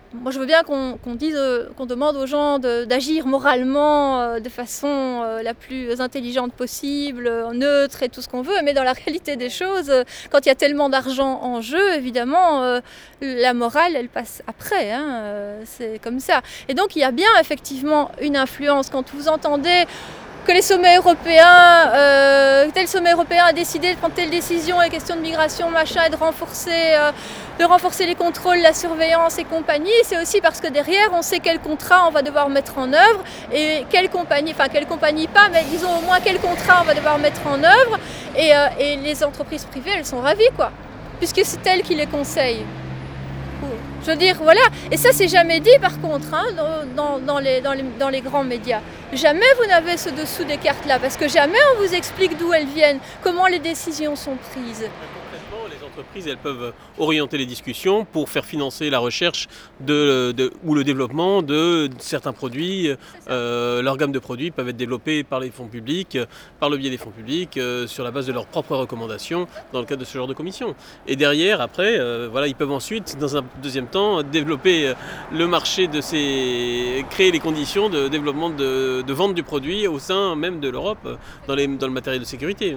Speaker 18: moi je veux bien qu'on demande aux gens d'agir moralement de façon la plus intelligente possible, neutre et tout ce qu'on veut, mais dans la réalité des choses, quand il y a tellement d'argent en jeu, évidemment, la morale elle passe après, c'est comme ça. Et donc il y a bien effectivement une influence quand vous entendez que les sommets européens, tel sommet européen a décidé de prendre telle décision, les questions de migration, machin, et de renforcer les contrôles, la surveillance et compagnie, c'est aussi parce que derrière, on sait quel contrat on va devoir mettre en œuvre et quelle compagnie pas, mais disons au moins quel contrat on va devoir mettre en œuvre. Et les entreprises privées, elles sont ravies, quoi, puisque c'est elles qui les conseillent. Je veux dire, voilà, et ça c'est jamais dit par contre dans les grands médias. Jamais vous n'avez ce dessous des cartes là, parce que jamais on vous explique d'où elles viennent, comment les décisions sont prises.
Speaker 20: Les entreprises, elles peuvent orienter les discussions pour faire financer la recherche ou le développement de certains produits. Leur gamme de produits peuvent être développés par les fonds publics, par le biais des fonds publics, sur la base de leurs propres recommandations dans le cadre de ce genre de commission. Et derrière, après, ils peuvent ensuite, dans un deuxième temps, développer le marché créer les conditions de développement de vente du produit au sein même de l'Europe, dans le matériel de sécurité.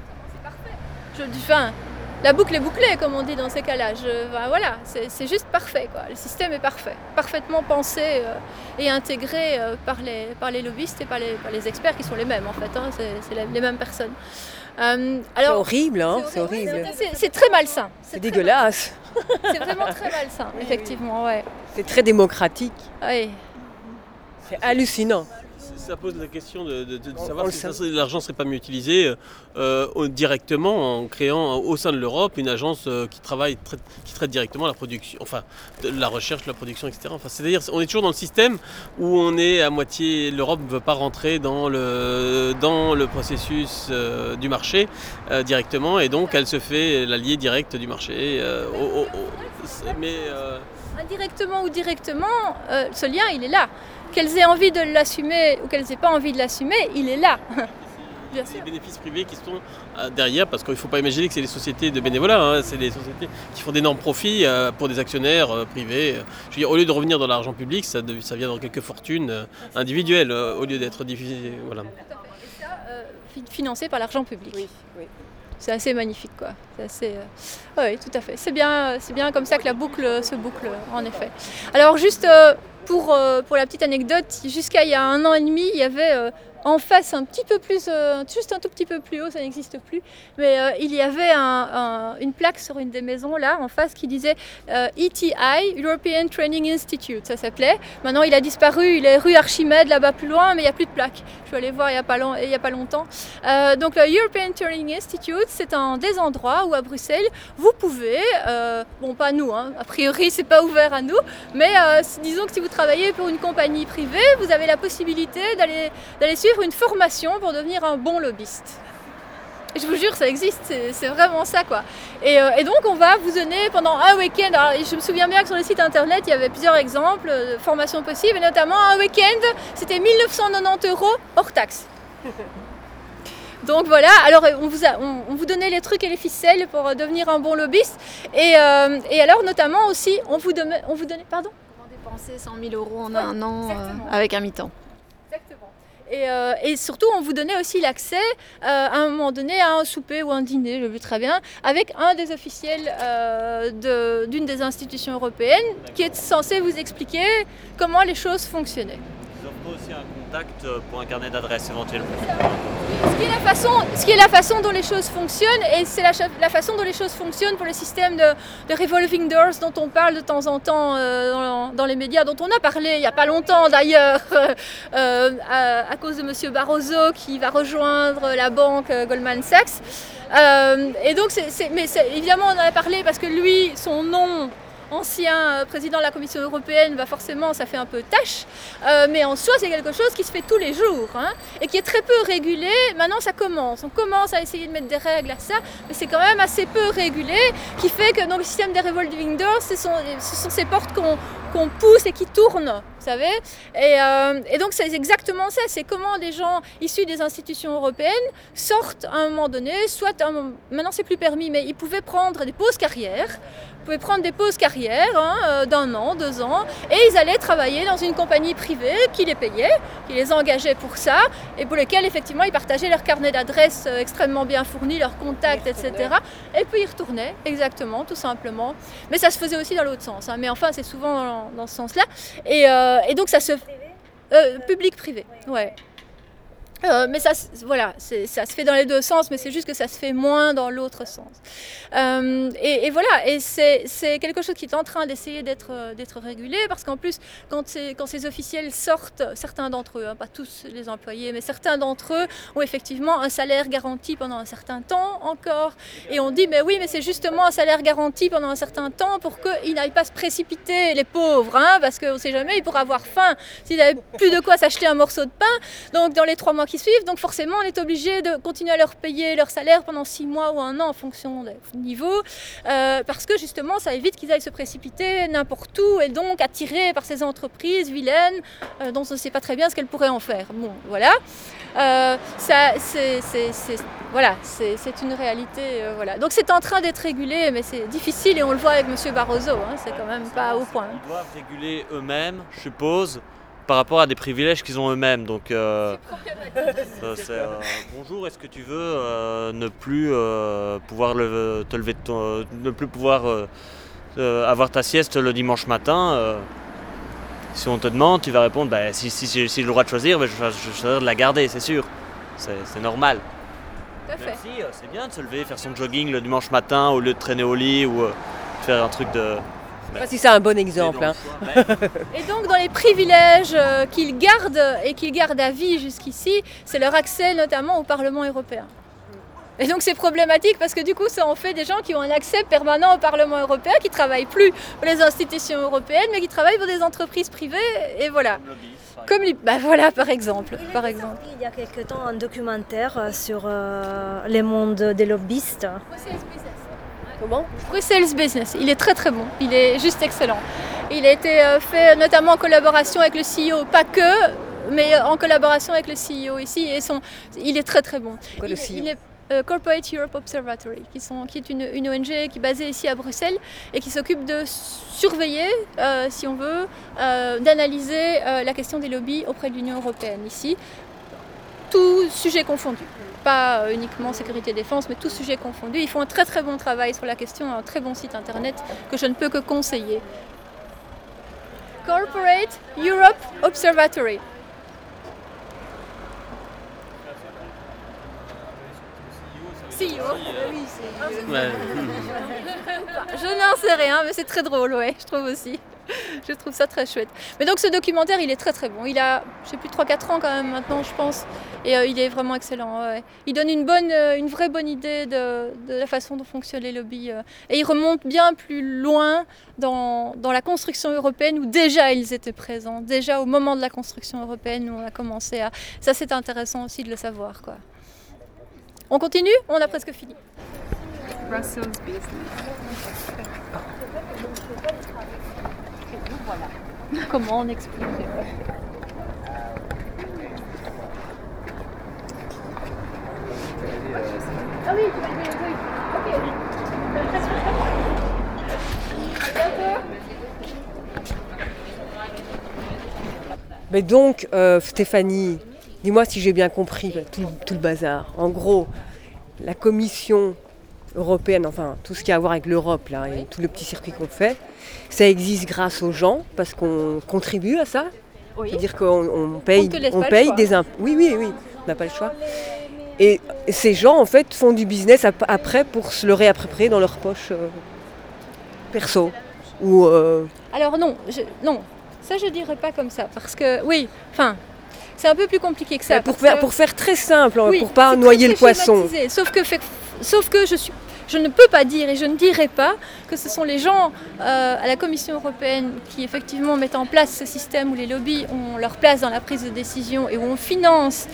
Speaker 18: C'est parfait. La boucle est bouclée, comme on dit dans ces cas-là. Voilà, c'est juste parfait, quoi. Le système est parfait, parfaitement pensé et intégré par les lobbyistes et par les experts qui sont les mêmes, en fait. C'est les mêmes personnes.
Speaker 17: C'est horrible, c'est horrible.
Speaker 18: C'est très malsain.
Speaker 17: C'est dégueulasse.
Speaker 18: C'est vraiment très malsain, effectivement, ouais.
Speaker 17: C'est très démocratique.
Speaker 18: Oui.
Speaker 17: C'est hallucinant.
Speaker 20: Ça pose la question de savoir si l'argent ne serait pas mieux utilisé directement en créant au sein de l'Europe une agence qui traite directement la production, la recherche, la production, etc. C'est-à-dire on est toujours dans le système où on est à moitié, l'Europe ne veut pas rentrer dans le processus du marché directement, et donc elle se fait l'allié direct du marché.
Speaker 18: Indirectement ou directement, ce lien il est là. Qu'elles aient envie de l'assumer ou qu'elles n'aient pas envie de l'assumer, il est là.
Speaker 20: C'est les bénéfices privés qui sont derrière, parce qu'il ne faut pas imaginer que c'est les sociétés de bénévolat, c'est les sociétés qui font d'énormes profits pour des actionnaires privés. Je veux dire, au lieu de revenir dans l'argent public, ça vient dans quelques fortunes individuelles, au lieu d'être diffusé. Voilà.
Speaker 18: Et ça, financé par l'argent public. Oui. C'est assez magnifique, quoi. C'est assez, oui, tout à fait. C'est bien comme ça que la boucle se boucle, en effet. Alors juste pour la petite anecdote, jusqu'à il y a 1 an et demi, il y avait en face un petit peu plus, juste un tout petit peu plus haut, ça n'existe plus, mais il y avait une plaque sur une des maisons là en face qui disait ETI, European Training Institute, ça s'appelait. Maintenant il a disparu, il est rue Archimède là-bas plus loin, mais il n'y a plus de plaque. Je suis allée voir il y a pas longtemps. Donc le European Training Institute, c'est un des endroits où à Bruxelles vous pouvez, bon pas nous, a priori c'est pas ouvert à nous, mais disons que si vous travaillez pour une compagnie privée, vous avez la possibilité d'aller suivre une formation pour devenir un bon lobbyiste. Et je vous jure, ça existe, c'est vraiment ça, quoi. Et donc on va vous donner pendant un week-end, alors, je me souviens bien que sur le site internet il y avait plusieurs exemples de formations possibles, et notamment un week-end, c'était 1 990 € hors taxe. Donc voilà, alors on vous donnait les trucs et les ficelles pour devenir un bon lobbyiste, et alors notamment aussi on vous donnait, pardon ?
Speaker 3: Comment dépenser 100 000 € en un an avec un mi-temps.
Speaker 18: Exactement. Et surtout, on vous donnait aussi l'accès à un moment donné à un souper ou un dîner, je le vu très bien, avec un des officiels d'une des institutions européennes qui est censé vous expliquer comment les choses fonctionnaient.
Speaker 22: Ils offrent aussi un contact pour un carnet d'adresses éventuellement.
Speaker 18: Ce qui est la façon dont les choses fonctionnent, et c'est la façon dont les choses fonctionnent pour le système de revolving doors dont on parle de temps en temps dans les médias, dont on a parlé il n'y a pas longtemps d'ailleurs, à cause de M. Barroso qui va rejoindre la banque Goldman Sachs. Et donc, évidemment on en a parlé parce que lui, son nom, ancien président de la Commission européenne, forcément ça fait un peu tâche, mais en soi c'est quelque chose qui se fait tous les jours et qui est très peu régulé. Maintenant on commence à essayer de mettre des règles à ça, mais c'est quand même assez peu régulé, qui fait que donc, le système des revolving doors, ce sont ces portes qu'on pousse et qui tournent vous savez. Et donc c'est exactement ça, c'est comment des gens issus des institutions européennes sortent à un moment donné, maintenant c'est plus permis, mais ils pouvaient prendre des pauses carrières. D'1 an, 2 ans, et ils allaient travailler dans une compagnie privée qui les payait, qui les engageait pour ça, et pour lesquels effectivement ils partageaient leur carnet d'adresses extrêmement bien fourni, leurs contacts, etc. Et puis ils retournaient, exactement, tout simplement. Mais ça se faisait aussi dans l'autre sens, hein. Mais enfin c'est souvent dans ce sens-là. Et donc ça se... public-privé, ouais. Mais ça se fait dans les deux sens, mais c'est juste que ça se fait moins dans l'autre sens. Et voilà, et c'est quelque chose qui est en train d'essayer d'être régulé, parce qu'en plus, quand ces officiels sortent, certains d'entre eux, hein, pas tous les employés, mais certains d'entre eux ont effectivement un salaire garanti pendant un certain temps encore. Et on dit, mais oui, mais c'est justement un salaire garanti pendant un certain temps pour qu'ils n'aillent pas se précipiter, les pauvres, hein, parce qu'on ne sait jamais, ils pourraient avoir faim s'ils n'avaient plus de quoi s'acheter un morceau de pain. Donc dans les 3 mois qui suivent, donc forcément on est obligé de continuer à leur payer leur salaire pendant 6 mois ou 1 an en fonction des niveaux, parce que justement ça évite qu'ils aillent se précipiter n'importe où et donc attirés par ces entreprises vilaines dont on ne sait pas très bien ce qu'elles pourraient en faire. Bon, voilà. C'est une réalité. Voilà. Donc c'est en train d'être régulé, mais c'est difficile et on le voit avec M. Barroso, hein, c'est quand même pas au point.
Speaker 22: Ils doivent réguler eux-mêmes, je suppose, par rapport à des privilèges qu'ils ont eux-mêmes. Donc bonjour, est-ce que tu veux ne plus pouvoir te lever ne plus pouvoir avoir ta sieste le dimanche matin si on te demande, tu vas répondre si j'ai le droit de choisir, je choisirais de la garder, c'est sûr. C'est normal.
Speaker 18: Tout à fait.
Speaker 22: Merci, c'est bien de se lever, faire son jogging le dimanche matin au lieu de traîner au lit ou faire un truc de...
Speaker 17: Je sais pas si c'est un bon exemple. Hein.
Speaker 18: Et donc dans les privilèges qu'ils gardent et qu'ils gardent à vie jusqu'ici, c'est leur accès notamment au Parlement européen. Et donc c'est problématique parce que du coup ça en fait des gens qui ont un accès permanent au Parlement européen, qui ne travaillent plus pour les institutions européennes mais qui travaillent pour des entreprises privées et voilà. Voilà par exemple.
Speaker 19: Il y a quelque temps un documentaire sur le monde des lobbyistes.
Speaker 18: Comment ? Bruxelles Business, il est très très bon, il est juste excellent. Il a été fait notamment en collaboration avec le CEO, pas que, mais en collaboration avec le CEO ici, et il est très très bon.
Speaker 17: Quoi, le CEO ?
Speaker 18: Il est Corporate Europe Observatory, qui est une ONG qui est basée ici à Bruxelles et qui s'occupe de surveiller, si on veut, d'analyser la question des lobbies auprès de l'Union européenne ici, tout sujet confondu. Pas uniquement sécurité et défense, mais tout sujet confondu. Ils font un très très bon travail sur la question, un très bon site internet que je ne peux que conseiller. Corporate Europe Observatory. CEO. Oui, je n'en sais rien, mais c'est très drôle, ouais, je trouve aussi. Je trouve ça très chouette. Mais donc ce documentaire, il est très très bon. Il a, je sais plus, 3-4 ans quand même maintenant, je pense. Et il est vraiment excellent. Ouais. Il donne une vraie bonne idée de la façon dont fonctionnent les lobbies. Et il remonte bien plus loin dans la construction européenne où déjà ils étaient présents. Déjà au moment de la construction européenne où on a commencé à... Ça, c'est intéressant aussi de le savoir, quoi. On continue ? On a presque fini.
Speaker 21: Brussels Business.
Speaker 18: Voilà. Comment on explique ? Ah oui, oui. Ok.
Speaker 17: Mais donc, Stéphanie, dis-moi si j'ai bien compris tout le bazar. En gros, la Commission européenne, enfin tout ce qui a à voir avec l'Europe là, et tout le petit circuit qu'on fait, ça existe grâce aux gens parce qu'on contribue à ça. Oui. C'est-à-dire qu'on paye des impôts. Oui, on n'a pas le choix. Et ces gens en fait font du business après pour se le réapproprier dans leur poche perso. Ou
Speaker 18: Alors non, ça je dirais pas comme ça parce que oui, enfin. C'est un peu plus compliqué que ça.
Speaker 17: Pour faire très simple, oui, pour pas noyer le poisson.
Speaker 18: Sauf que je ne peux pas dire et je ne dirai pas que ce sont les gens à la Commission européenne qui effectivement mettent en place ce système où les lobbies ont leur place dans la prise de décision et où on finance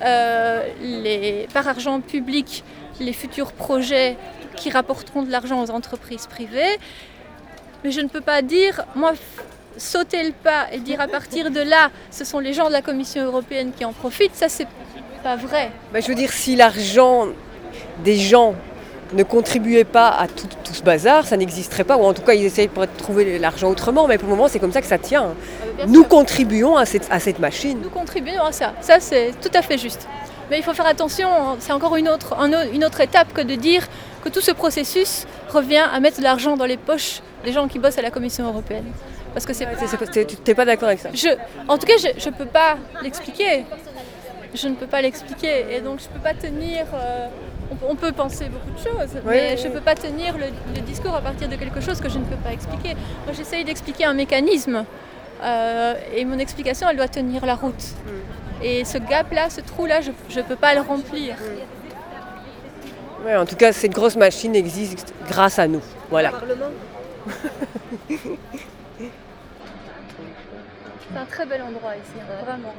Speaker 18: par argent public les futurs projets qui rapporteront de l'argent aux entreprises privées. Mais je ne peux pas dire, moi, sauter le pas et dire à partir de là, ce sont les gens de la Commission européenne qui en profitent, ça c'est pas vrai.
Speaker 17: Je veux dire, si l'argent des gens ne contribuait pas à tout ce bazar, ça n'existerait pas, ou en tout cas ils essayent de trouver l'argent autrement, mais pour le moment c'est comme ça que ça tient. Nous contribuons à cette machine.
Speaker 18: Nous contribuons à ça, ça c'est tout à fait juste. Mais il faut faire attention, c'est encore une autre étape que de dire que tout ce processus revient à mettre de l'argent dans les poches des gens qui bossent à la Commission européenne. Parce que
Speaker 17: tu n'es pas d'accord avec ça?
Speaker 18: En tout cas, je ne peux pas l'expliquer. Je ne peux pas l'expliquer. Et donc, je ne peux pas tenir... on peut penser beaucoup de choses, mais je ne peux pas tenir le discours à partir de quelque chose que je ne peux pas expliquer. Moi, j'essaye d'expliquer un mécanisme. Et mon explication, elle doit tenir la route. Et ce gap-là, ce trou-là, je ne peux pas le remplir.
Speaker 17: Ouais, en tout cas, cette grosse machine existe grâce à nous. Voilà.
Speaker 18: C'est un très bel endroit ici, vraiment.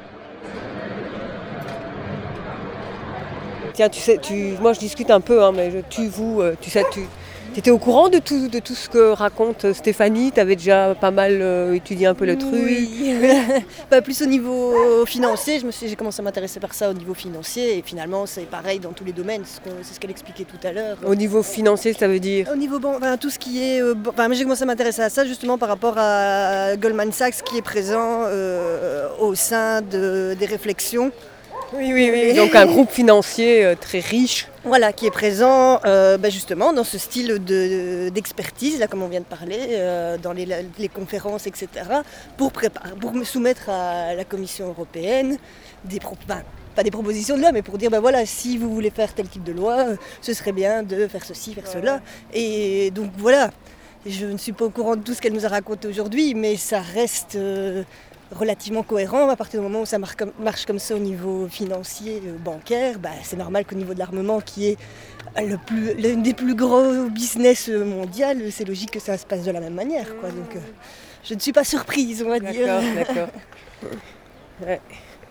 Speaker 17: Tiens, tu sais, moi je discute un peu, mais tu étais au courant de tout ce que raconte Stéphanie? Tu avais déjà pas mal étudié un peu le truc?
Speaker 1: Oui, plus au niveau financier. J'ai commencé à m'intéresser par ça au niveau financier et finalement c'est pareil dans tous les domaines, c'est ce qu'elle expliquait tout à l'heure.
Speaker 17: Au niveau financier, ça veut dire?
Speaker 1: Au niveau tout ce qui est... j'ai commencé à m'intéresser à ça justement par rapport à Goldman Sachs qui est présent au sein des réflexions.
Speaker 17: Oui. Donc un groupe financier très riche.
Speaker 1: Voilà, qui est présent justement dans ce style d'expertise, là, comme on vient de parler, dans les conférences, etc., pour me soumettre à la Commission européenne pas des propositions de loi, mais pour dire, si vous voulez faire tel type de loi, ce serait bien de faire ceci, faire cela. Et donc voilà, je ne suis pas au courant de tout ce qu'elle nous a raconté aujourd'hui, mais ça reste... relativement cohérent. À partir du moment où ça marche comme ça au niveau financier, bancaire, c'est normal qu'au niveau de l'armement, qui est l'un des plus gros business mondial, c'est logique que ça se passe de la même manière, quoi. Donc, je ne suis pas surprise, on va dire.
Speaker 17: D'accord. Ouais.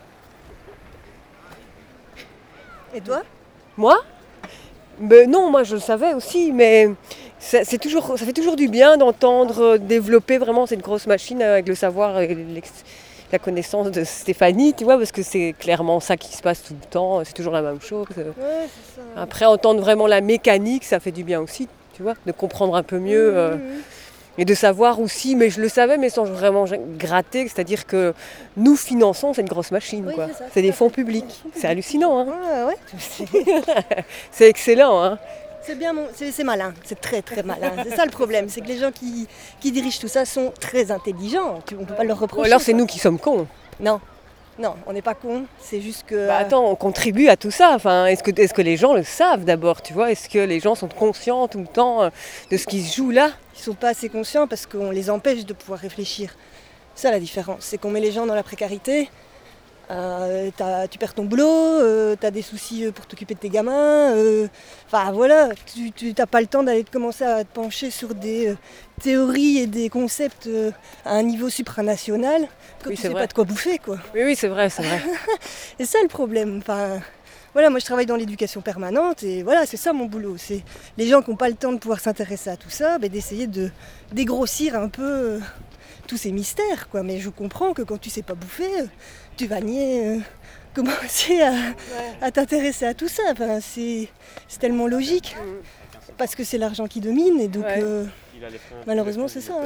Speaker 1: Et toi?
Speaker 17: Moi? Non, moi je le savais aussi, mais ça fait toujours du bien d'entendre développer vraiment cette grosse machine avec le savoir et la connaissance de Stéphanie, tu vois, parce que c'est clairement ça qui se passe tout le temps, c'est toujours la même chose.
Speaker 1: Ouais, c'est ça.
Speaker 17: Après, entendre vraiment la mécanique, ça fait du bien aussi, tu vois, de comprendre un peu mieux. Et de savoir aussi, mais je le savais, mais sans vraiment gratter, c'est-à-dire que nous finançons cette grosse machine, quoi. C'est des fonds publics. C'est hallucinant, hein. C'est excellent, hein.
Speaker 1: C'est bien, c'est malin, c'est très très malin. C'est ça le problème, c'est que les gens qui dirigent tout ça sont très intelligents. On ne peut pas leur reprocher.
Speaker 17: Ou alors c'est nous qui sommes cons.
Speaker 1: Non, on n'est pas cons, c'est juste que...
Speaker 17: Attends, on contribue à tout ça. Enfin, est-ce que les gens le savent d'abord, tu vois? Est-ce que les gens sont conscients tout le temps de ce qui se joue là?
Speaker 1: Ils ne sont pas assez conscients parce qu'on les empêche de pouvoir réfléchir. C'est ça la différence, c'est qu'on met les gens dans la précarité. Tu perds ton boulot, tu as des soucis pour t'occuper de tes gamins. Tu n'as pas le temps d'aller commencer à te pencher sur des théories et des concepts à un niveau supranational quand tu sais pas de quoi bouffer, quoi.
Speaker 17: Oui, c'est vrai.
Speaker 1: C'est ça le problème. Moi je travaille dans l'éducation permanente et voilà, c'est ça mon boulot. C'est les gens qui n'ont pas le temps de pouvoir s'intéresser à tout ça, d'essayer de dégrossir un peu tous ces mystères, quoi. Mais je comprends que quand tu sais pas bouffer, tu vas commencer à t'intéresser à tout ça. C'est tellement logique parce que c'est l'argent qui domine et donc malheureusement c'est ça.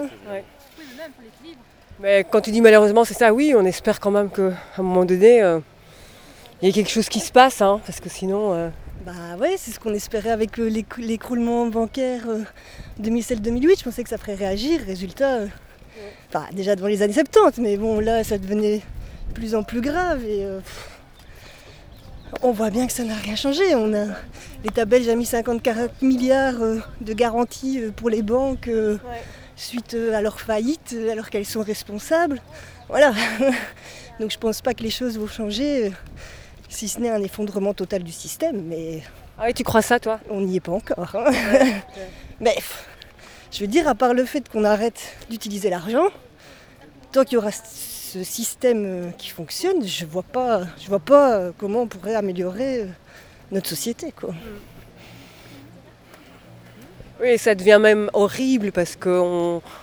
Speaker 17: Mais quand tu dis malheureusement c'est ça, oui, on espère quand même qu'à un moment donné il y a quelque chose qui se passe, hein, parce que sinon...
Speaker 1: c'est ce qu'on espérait avec l'écroulement bancaire 2007-2008. Je pensais que ça ferait réagir. Résultat, déjà devant les années 70, mais bon, là, ça devenait de plus en plus grave. Et on voit bien que ça n'a rien changé. L'État belge a mis 54 milliards de garanties pour les banques suite à leur faillite, alors qu'elles sont responsables. Voilà. Donc je pense pas que les choses vont changer. Si ce n'est un effondrement total du système, mais...
Speaker 17: Ah oui, tu crois ça, toi?
Speaker 1: On n'y est pas encore. Hein. Mais, je veux dire, à part le fait qu'on arrête d'utiliser l'argent, tant qu'il y aura ce système qui fonctionne, je vois pas comment on pourrait améliorer notre société, quoi.
Speaker 17: Oui, ça devient même horrible parce que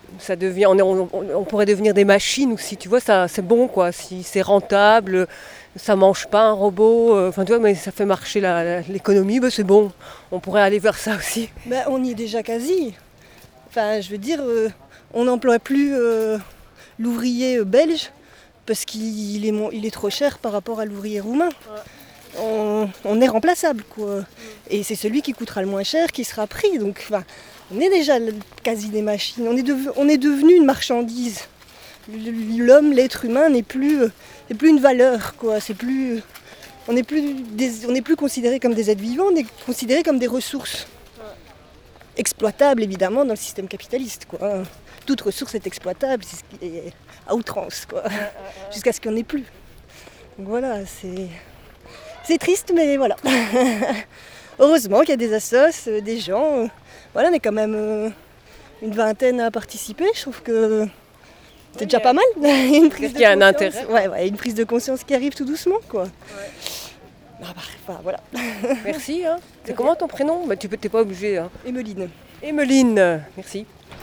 Speaker 17: ça devient, on pourrait devenir des machines aussi, tu vois, ça c'est bon quoi, si c'est rentable, ça mange pas un robot, enfin tu vois, mais ça fait marcher l'économie, c'est bon, on pourrait aller vers ça aussi.
Speaker 1: On y est déjà quasi. Enfin, je veux dire, on n'emploie plus l'ouvrier belge parce qu'il est trop cher par rapport à l'ouvrier roumain. On est remplaçable quoi. Et c'est celui qui coûtera le moins cher qui sera pris. Donc on est déjà quasi des machines. On est devenu une marchandise. L'homme, l'être humain n'est plus une valeur quoi. On n'est plus considéré comme des êtres vivants, on est considéré comme des ressources. Exploitables évidemment dans le système capitaliste quoi. Toute ressource est exploitable, c'est ce qui est à outrance quoi. Jusqu'à ce qu'il n'y en ait plus. Donc voilà, c'est triste mais voilà. Heureusement qu'il y a des assos, des gens. Voilà, on est quand même une vingtaine à participer. Je trouve que c'est déjà pas mal.
Speaker 17: Il y a un intérêt.
Speaker 1: Ouais, une prise de conscience qui arrive tout doucement quoi. Voilà.
Speaker 17: Merci. Hein. C'est comment ton prénom ? T'es pas obligé. Hein.
Speaker 1: Emeline.
Speaker 17: Emeline, merci.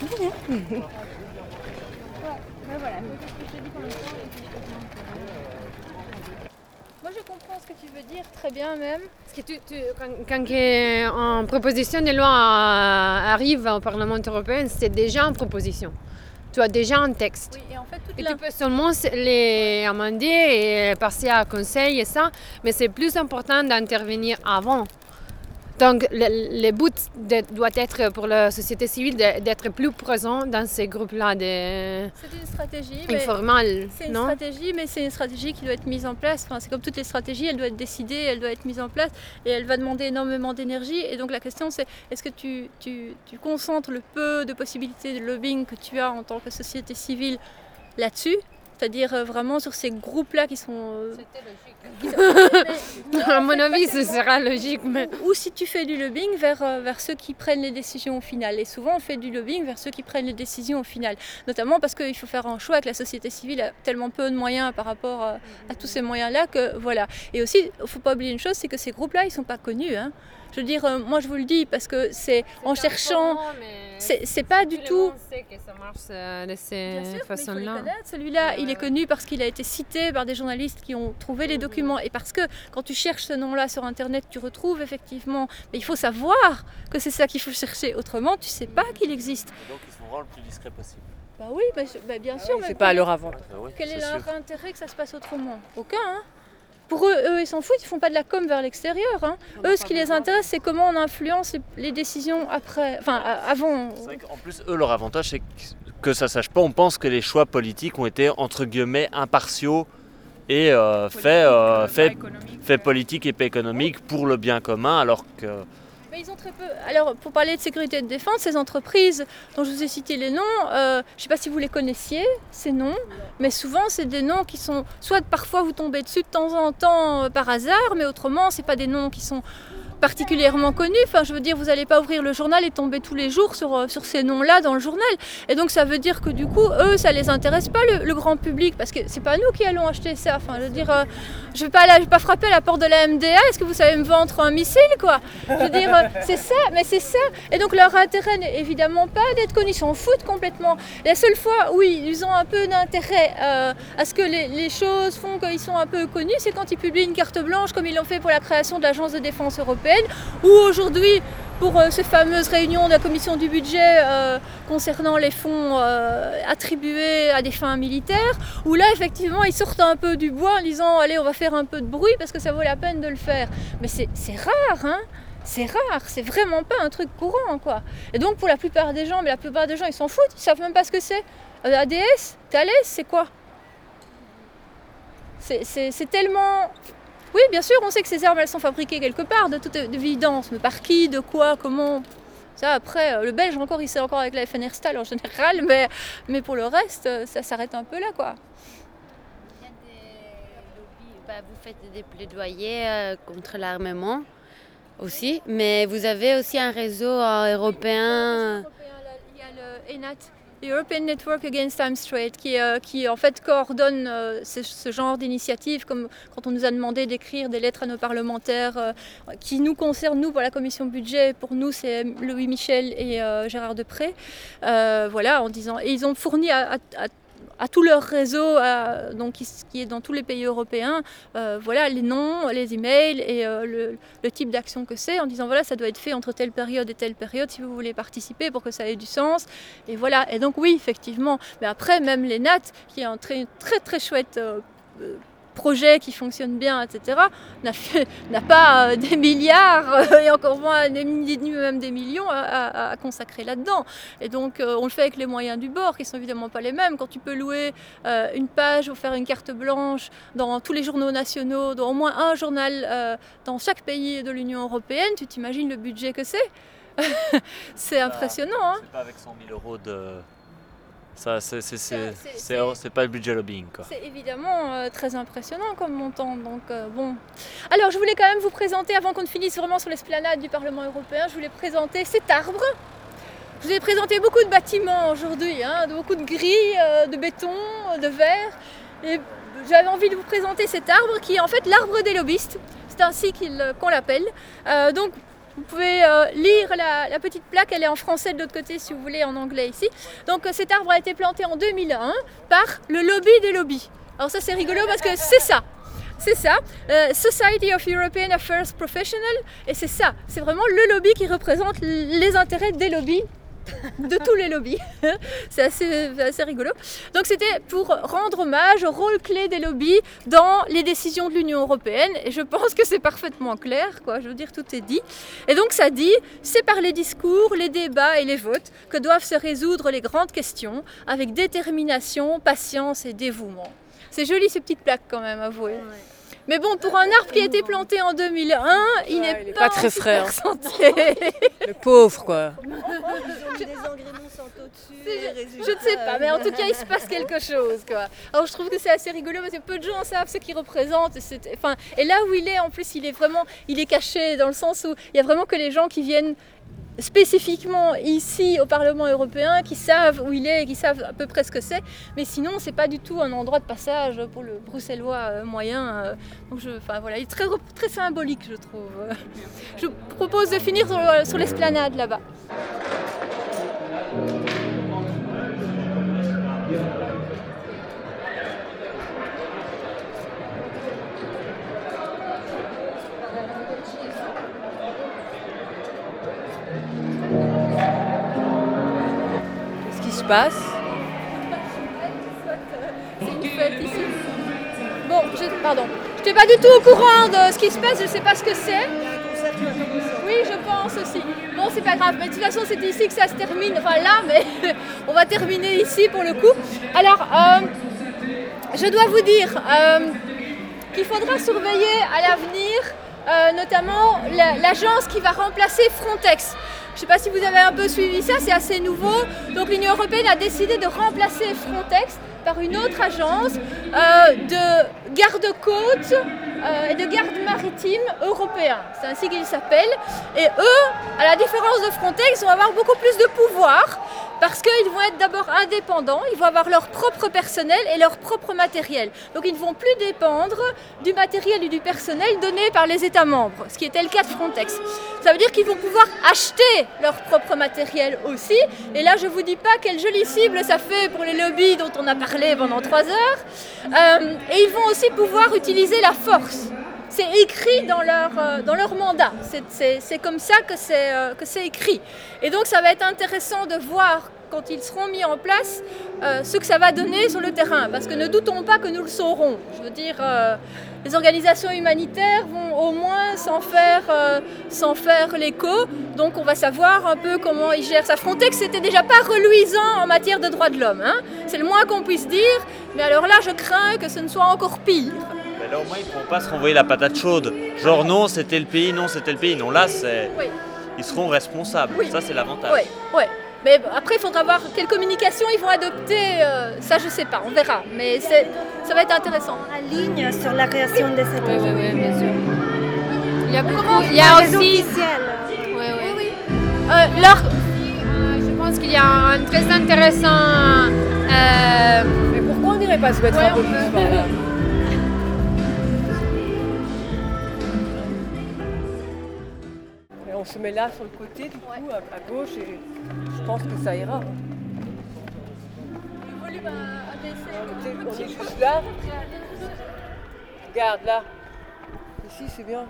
Speaker 21: Moi je comprends ce que tu veux dire très bien même. Parce que quand une proposition de loi arrive au Parlement européen, c'est déjà une proposition. Tu as déjà un texte.
Speaker 18: Oui, et en fait,
Speaker 21: tu peux seulement les amender et passer à conseil et ça, mais c'est plus important d'intervenir avant. Donc le but doit être pour la société civile d'être plus présent dans ces groupes-là.
Speaker 18: C'est une stratégie.
Speaker 21: Informelle,
Speaker 18: c'est une stratégie, mais c'est une stratégie qui doit être mise en place. Enfin, c'est comme toutes les stratégies, elle doit être décidée, elle doit être mise en place et elle va demander énormément d'énergie. Et donc la question c'est, est-ce que tu concentres le peu de possibilités de lobbying que tu as en tant que société civile là-dessus ? C'est-à-dire vraiment sur ces groupes-là qui sont...
Speaker 21: C'était logique. À mon avis, ce sera logique. Mais...
Speaker 18: Ou si tu fais du lobbying vers ceux qui prennent les décisions au final. Et souvent, on fait du lobbying vers ceux qui prennent les décisions au final. Notamment parce qu'il faut faire un choix que la société civile a tellement peu de moyens par rapport à tous ces moyens-là que voilà. Et aussi, il ne faut pas oublier une chose, c'est que ces groupes-là, ils ne sont pas connus. Hein. Je veux dire, moi je vous le dis parce que c'est en cherchant, c'est pas du tout...
Speaker 21: Tout le monde sait que ça marche de ces façons-là.
Speaker 18: Celui-là, il est connu parce qu'il a été cité par des journalistes qui ont trouvé les documents et parce que quand tu cherches ce nom-là sur Internet, tu retrouves effectivement... Mais il faut savoir que c'est ça qu'il faut chercher, autrement tu sais pas qu'il existe.
Speaker 22: Et donc ils sont vraiment le plus discret possible.
Speaker 18: Bah oui, bien sûr.
Speaker 17: C'est pas à leur avantage.
Speaker 18: Quel est leur intérêt que ça se passe autrement ? Aucun, hein. Pour eux, ils s'en foutent, ils font pas de la com vers l'extérieur. Hein. Eux, ce qui les intéresse, c'est comment on influence les décisions après, avant.
Speaker 22: C'est vrai qu'en plus, eux, leur avantage, c'est que ça sache pas. On pense que les choix politiques ont été, entre guillemets, impartiaux et fait politique et pas économique pour le bien commun, alors que...
Speaker 18: Mais ils ont très peu. Alors, pour parler de sécurité et de défense, ces entreprises dont je vous ai cité les noms, je ne sais pas si vous les connaissiez, ces noms, mais souvent, c'est des noms qui sont... Soit parfois, vous tombez dessus de temps en temps par hasard, mais autrement, ce n'est pas des noms qui sont particulièrement connus. Enfin, je veux dire, vous n'allez pas ouvrir le journal et tomber tous les jours sur ces noms-là dans le journal. Et donc, ça veut dire que du coup, eux, ça ne les intéresse pas, le grand public, parce que c'est pas nous qui allons acheter ça. Enfin, je veux dire, je vais pas frapper à la porte de la MDA. Est-ce que vous savez me vendre un missile, quoi ? Je veux dire, c'est ça, mais c'est ça. Et donc, leur intérêt n'est évidemment pas d'être connus. Ils s'en foutent complètement. La seule fois où ils ont un peu d'intérêt à ce que les choses font qu'ils sont un peu connus, c'est quand ils publient une carte blanche, comme ils l'ont fait pour la création de l'Agence de défense européenne, ou aujourd'hui pour ces fameuses réunions de la commission du budget concernant les fonds attribués à des fins militaires, où là effectivement ils sortent un peu du bois en disant allez, on va faire un peu de bruit parce que ça vaut la peine de le faire. Mais c'est rare, hein. C'est rare, c'est vraiment pas un truc courant, quoi. Et donc pour la plupart des gens, ils s'en foutent, ils savent même pas ce que c'est. ADS, Thales, c'est quoi ? C'est tellement... Oui, bien sûr, on sait que ces armes, elles sont fabriquées quelque part, de toute évidence, mais par qui, de quoi, comment ? Ça, après, le Belge, encore, il sait encore avec la FNR Stal en général, mais pour le reste, ça s'arrête un peu là, quoi.
Speaker 2: Il y a des lobbies, vous faites des plaidoyers contre l'armement aussi, mais vous avez aussi un réseau européen.
Speaker 18: Il y a le ENAT. European Network Against Time Trade, qui en fait coordonne ce genre d'initiative, comme quand on nous a demandé d'écrire des lettres à nos parlementaires qui nous concernent, nous, pour la commission budget. Pour nous, c'est Louis Michel et Gérard Depré. Voilà, en disant... Et ils ont fourni à tout leur réseau, donc qui est dans tous les pays européens, voilà, les noms, les emails et le type d'action que c'est, en disant voilà, ça doit être fait entre telle période et telle période si vous voulez participer pour que ça ait du sens. Et voilà, et donc oui, effectivement. Mais après, même les NAT, qui est un très très chouette projet qui fonctionne bien, etc., n'a pas des milliards et encore moins même des millions à consacrer là-dedans. Et donc on le fait avec les moyens du bord qui sont évidemment pas les mêmes. Quand tu peux louer une page ou faire une carte blanche dans tous les journaux nationaux, dans au moins un journal dans chaque pays de l'Union européenne, tu t'imagines le budget que c'est. C'est impressionnant. Hein.
Speaker 22: C'est pas avec 100 000 euros de... Ça, c'est pas le budget lobbying, quoi.
Speaker 18: C'est évidemment très impressionnant comme montant. Donc, bon. Alors, je voulais quand même vous présenter, avant qu'on finisse vraiment sur l'esplanade du Parlement européen, je voulais présenter cet arbre. Je vous ai présenté beaucoup de bâtiments aujourd'hui, hein, beaucoup de grilles, de béton, de verre. Et j'avais envie de vous présenter cet arbre qui est en fait l'arbre des lobbyistes. C'est ainsi qu'on l'appelle. Donc, vous pouvez lire la petite plaque, elle est en français de l'autre côté si vous voulez, en anglais ici. Donc cet arbre a été planté en 2001 par le lobby des lobbies. Alors ça c'est rigolo parce que c'est ça. C'est ça, Society of European Affairs Professionals, et c'est ça, c'est vraiment le lobby qui représente les intérêts des lobbies, de tous les lobbies. C'est assez rigolo. Donc c'était pour rendre hommage au rôle clé des lobbies dans les décisions de l'Union européenne, et je pense que c'est parfaitement clair, quoi. Je veux dire, tout est dit. Et donc ça dit, c'est par les discours, les débats et les votes que doivent se résoudre les grandes questions, avec détermination, patience et dévouement. C'est joli ces petites plaques quand même, avouez. Ouais. Mais bon, pour un arbre qui a été planté en 2001, il n'est pas très frais.
Speaker 17: Le pauvre, quoi.
Speaker 1: Des engrais Monsanto dessus.
Speaker 18: Je ne sais pas, mais en tout cas, il se passe quelque chose, quoi. Alors, je trouve que c'est assez rigolo parce que peu de gens savent ce qu'il représente. Et là où il est, en plus, il est caché dans le sens où il n'y a vraiment que les gens qui viennent spécifiquement ici au Parlement européen qui savent où il est et qui savent à peu près ce que c'est, mais sinon c'est pas du tout un endroit de passage pour le bruxellois moyen. Donc voilà, il est très, très symbolique, je trouve. Je vous propose de finir sur l'esplanade là-bas.
Speaker 17: Passe.
Speaker 18: C'est une fête ici. Bon, pardon. Je n'étais pas du tout au courant de ce qui se passe, je ne sais pas ce que c'est. Oui, je pense aussi. Bon, c'est pas grave, mais de toute façon, c'est ici que ça se termine. Enfin là, mais on va terminer ici pour le coup. Alors, je dois vous dire qu'il faudra surveiller à l'avenir, notamment l'agence qui va remplacer Frontex. Je ne sais pas si vous avez un peu suivi ça, c'est assez nouveau. Donc l'Union européenne a décidé de remplacer Frontex par une autre agence de garde-côtes et de garde maritime européen. C'est ainsi qu'ils s'appellent. Et eux, à la différence de Frontex, vont avoir beaucoup plus de pouvoir parce qu'ils vont être d'abord indépendants, ils vont avoir leur propre personnel et leur propre matériel. Donc ils ne vont plus dépendre du matériel et du personnel donné par les États membres, ce qui était le cas de Frontex. Ça veut dire qu'ils vont pouvoir acheter leur propre matériel aussi. Et là, je ne vous dis pas quelle jolie cible ça fait pour les lobbies dont on a parlé pendant 3 heures. Et ils vont aussi pouvoir utiliser la force. C'est écrit dans leur mandat. C'est comme ça que c'est écrit. Et donc, ça va être intéressant de voir, quand ils seront mis en place, ce que ça va donner sur le terrain. Parce que ne doutons pas que nous le saurons. Je veux dire, les organisations humanitaires vont au moins s'en faire l'écho. Donc, on va savoir un peu comment ils gèrent ça. Frontex, c'était déjà pas reluisant en matière de droits de l'homme. Hein. C'est le moins qu'on puisse dire. Mais alors là, je crains que ce ne soit encore pire.
Speaker 22: Mais là, au moins, ils ne pourront pas se renvoyer la patate chaude. Genre, non, c'était le pays, non, c'était le pays. Non, là,
Speaker 18: oui.
Speaker 22: Ils seront responsables. Oui. Ça, c'est l'avantage.
Speaker 18: Oui. Mais après, il faudra voir quelle communication ils vont adopter. Ça, je ne sais pas, on verra. Mais ça va être intéressant.
Speaker 19: En ligne sur la création de cette agence.
Speaker 21: Oui, bien sûr. Il y a beaucoup. Il y a aussi.
Speaker 19: Officiel.
Speaker 21: Oui.
Speaker 18: Je pense
Speaker 21: qu'il y a un très intéressant...
Speaker 17: Mais pourquoi on n'irait pas se mettre un peu plus par là? Et on se met là sur le côté, du coup, à gauche, et je pense que ça ira.
Speaker 18: Le volume a baissé.
Speaker 17: On est juste là. Regarde là. Ici, c'est bien.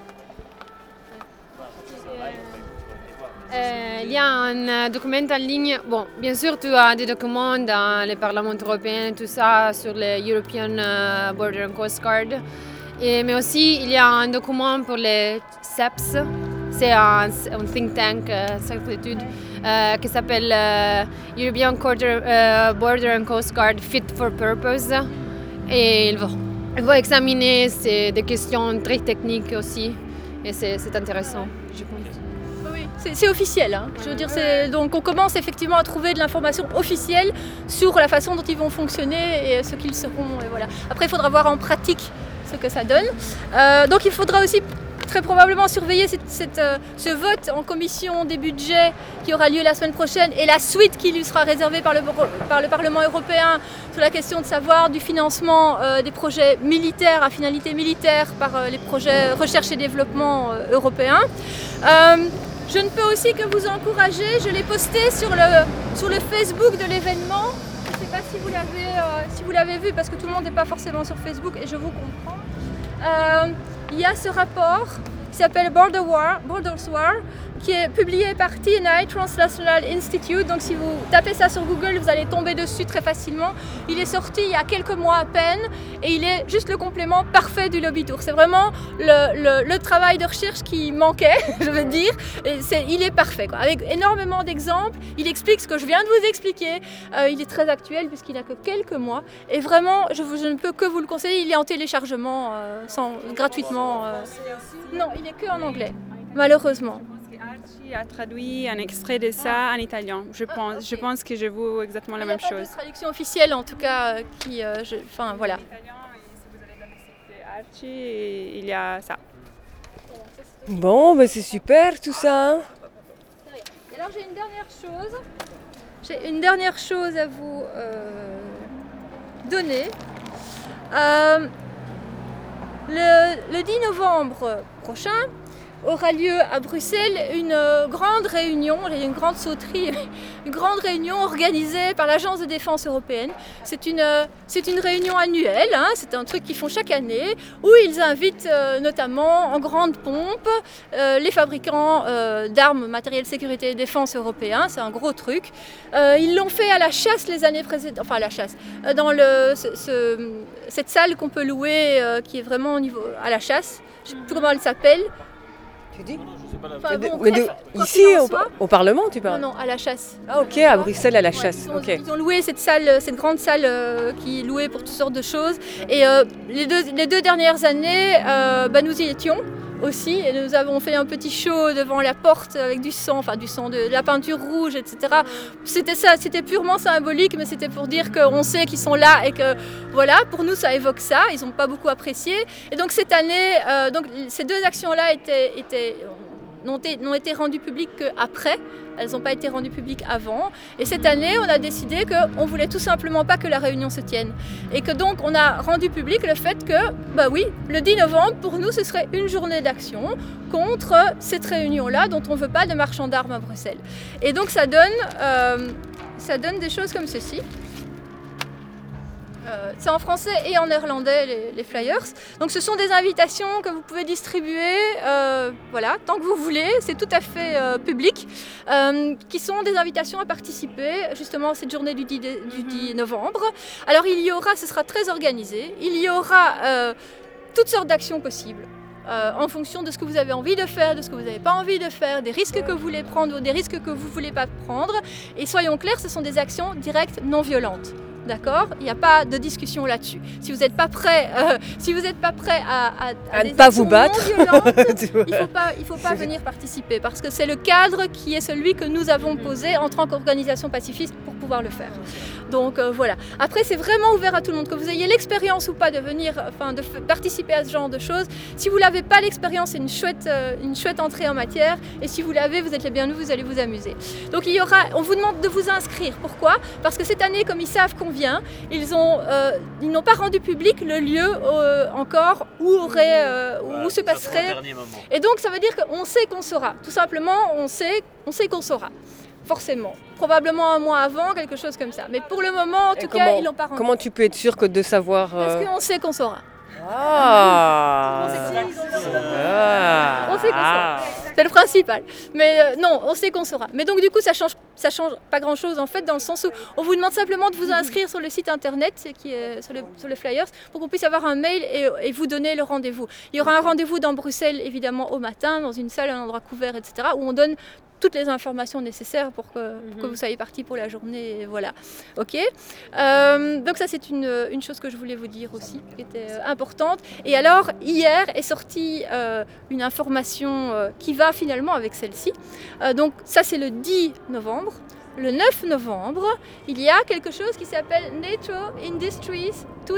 Speaker 21: Il y a un document en ligne. Bon, bien sûr, tu as des documents dans le Parlement européen, tout ça, sur le European Border and Coast Guard. Mais aussi, il y a un document pour les CEPS. C'est un think tank, centre d'études, qui s'appelle European Border and Coast Guard Fit for Purpose. Et il va examiner des questions très techniques aussi. Et c'est intéressant, je pense.
Speaker 18: Oui, c'est officiel. Hein. Je veux dire, donc on commence effectivement à trouver de l'information officielle sur la façon dont ils vont fonctionner et ce qu'ils seront. Et voilà. Après, il faudra voir en pratique ce que ça donne. Donc il faudra aussi très probablement surveiller ce vote en commission des budgets qui aura lieu la semaine prochaine et la suite qui lui sera réservée par le Parlement européen sur la question de savoir du financement des projets militaires à finalité militaire par les projets recherche et développement européens. Je ne peux aussi que vous encourager, je l'ai posté sur le Facebook de l'événement. Je ne sais pas si vous l'avez vu parce que tout le monde n'est pas forcément sur Facebook et je vous comprends. Il y a ce rapport qui s'appelle Borders War, qui est publié par TNI, Translational Institute. Donc si vous tapez ça sur Google, vous allez tomber dessus très facilement. Il est sorti il y a quelques mois à peine et il est juste le complément parfait du Lobby Tour. C'est vraiment le travail de recherche qui manquait, je veux dire. Et il est parfait, quoi. Avec énormément d'exemples. Il explique ce que je viens de vous expliquer. Il est très actuel puisqu'il n'a que quelques mois. Et vraiment, je ne peux que vous le conseiller. Il est en téléchargement gratuitement. Non, il n'est que en anglais, malheureusement.
Speaker 4: Archie a traduit un extrait de ça en italien. Je pense que je vois exactement la même chose.
Speaker 18: Il n'y a pas de traduction officielle en tout cas enfin voilà.
Speaker 4: Archie, il y a ça.
Speaker 17: Bon, ben c'est super tout ça. Hein.
Speaker 18: Et alors j'ai une dernière chose à vous donner. Le 10 novembre prochain aura lieu à Bruxelles une grande réunion, une grande sauterie, une grande réunion organisée par l'Agence de défense européenne. C'est une réunion annuelle, hein, c'est un truc qu'ils font chaque année, où ils invitent notamment en grande pompe les fabricants d'armes, matériel sécurité et défense européens, c'est un gros truc. Ils l'ont fait à la chasse les années précédentes, enfin à la chasse, dans cette salle qu'on peut louer qui est vraiment à la chasse, je ne sais plus comment elle s'appelle.
Speaker 17: Tu dis
Speaker 18: enfin, bon,
Speaker 17: ici, au Parlement, tu parles?
Speaker 18: Non, à la chasse.
Speaker 17: Ah ok, à Bruxelles, à la chasse.
Speaker 18: Ils ont loué cette grande salle qui est louée pour toutes sortes de choses. Et les deux dernières années, nous y étions aussi. Et nous avons fait un petit show devant la porte avec du sang, de la peinture rouge, etc. C'était purement symbolique, mais c'était pour dire qu'on sait qu'ils sont là et que voilà, pour nous ça évoque ça. Ils n'ont pas beaucoup apprécié. Et donc cette année, ces deux actions-là n'ont été rendues publiques qu'après. Elles n'ont pas été rendues publiques avant. Et cette année, on a décidé qu'on ne voulait tout simplement pas que la réunion se tienne. Et que donc, on a rendu public le fait que, le 10 novembre, pour nous, ce serait une journée d'action contre cette réunion-là, dont on ne veut pas de marchands d'armes à Bruxelles. Et donc, ça donne des choses comme ceci. C'est en français et en néerlandais les flyers. Donc ce sont des invitations que vous pouvez distribuer tant que vous voulez, c'est tout à fait public, qui sont des invitations à participer justement à cette journée du 10 novembre. Alors ce sera très organisé, il y aura toutes sortes d'actions possibles. En fonction de ce que vous avez envie de faire, de ce que vous n'avez pas envie de faire, des risques que vous voulez prendre ou des risques que vous ne voulez pas prendre. Et soyons clairs, ce sont des actions directes non violentes. d'accord ? Il n'y a pas de discussion là-dessus. Si vous n'êtes pas prêt, à
Speaker 17: ne pas vous battre,
Speaker 18: il faut pas venir participer parce que c'est le cadre qui est celui que nous avons posé en tant qu'organisation pacifiste pour pouvoir le faire. Donc voilà. Après, c'est vraiment ouvert à tout le monde, que vous ayez l'expérience ou pas de venir, de participer à ce genre de choses. Si vous n'avez pas l'expérience, c'est une chouette entrée en matière. Et si vous l'avez, vous êtes les bienvenus, vous allez vous amuser. Donc on vous demande de vous inscrire. Pourquoi ? Parce que cette année, comme ils savent qu'on vient, ils n'ont pas rendu public le lieu encore où se passerait. Et donc ça veut dire qu'on sait qu'on saura. Tout simplement, on sait qu'on saura. Forcément. Probablement un mois avant, quelque chose comme ça. Mais pour le moment, en tout cas, ils n'ont pas rendu.
Speaker 17: Comment tu peux être sûr que de savoir...
Speaker 18: Parce qu'on sait qu'on saura.
Speaker 17: On
Speaker 18: sait qu'on saura. C'est le principal. Mais non, on sait qu'on saura. Mais donc du coup, ça change pas grand-chose en fait, dans le sens où on vous demande simplement de vous inscrire sur le site internet, qui est sur les flyers, pour qu'on puisse avoir un mail et vous donner le rendez-vous. Il y aura un rendez-vous dans Bruxelles, évidemment, au matin, dans une salle, un endroit couvert, etc., où on donne toutes les informations nécessaires pour que vous soyez partis pour la journée, et voilà. Ok. Donc ça c'est une chose que je voulais vous dire aussi, qui était importante. Et alors hier est sortie une information qui va finalement avec celle-ci. Donc ça c'est le 10 novembre. Le 9 novembre, il y a quelque chose qui s'appelle NATO Industries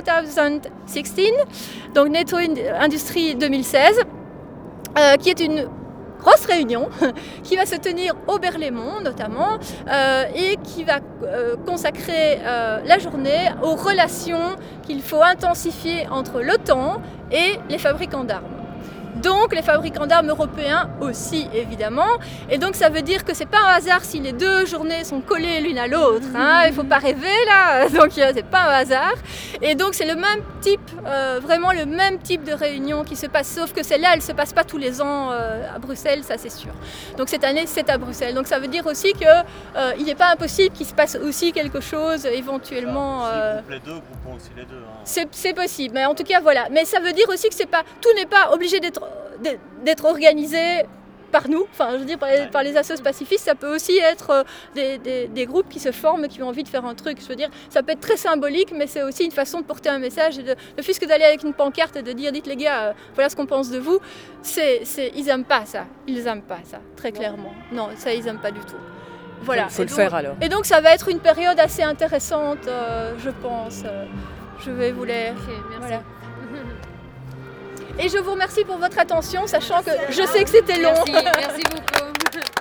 Speaker 18: 2016, donc NATO Industries 2016, qui est une grosse réunion qui va se tenir au Berlaymont notamment et qui va consacrer la journée aux relations qu'il faut intensifier entre l'OTAN et les fabricants d'armes. Donc les fabricants d'armes européens aussi évidemment, et donc ça veut dire que c'est pas un hasard si les deux journées sont collées l'une à l'autre, hein. Il faut pas rêver là, donc c'est pas un hasard, et donc c'est le même type, vraiment le même type de réunion qui se passe, sauf que celle-là elle se passe pas tous les ans à Bruxelles, ça c'est sûr. Donc cette année c'est à Bruxelles, donc ça veut dire aussi que il n'est pas impossible qu'il se passe aussi quelque chose éventuellement.
Speaker 22: Les deux groupons aussi les deux. Hein.
Speaker 18: C'est possible, mais en tout cas voilà. Mais ça veut dire aussi que tout n'est pas obligé d'être organisé par nous, enfin je veux dire par les associations pacifistes, ça peut aussi être des groupes qui se forment, qui ont envie de faire un truc. Je veux dire, ça peut être très symbolique, mais c'est aussi une façon de porter un message, et ne fût-ce que d'aller avec une pancarte et de dire, dites les gars, voilà ce qu'on pense de vous. Ils aiment pas ça, très clairement. Non, ça ils aiment pas du tout. Voilà.
Speaker 17: Faut le faire alors.
Speaker 18: Et donc ça va être une période assez intéressante, je pense. Je vais vous les...
Speaker 21: Okay, merci.
Speaker 18: Voilà. Et je vous remercie pour votre attention, sachant que je sais que c'était long.
Speaker 21: Merci beaucoup.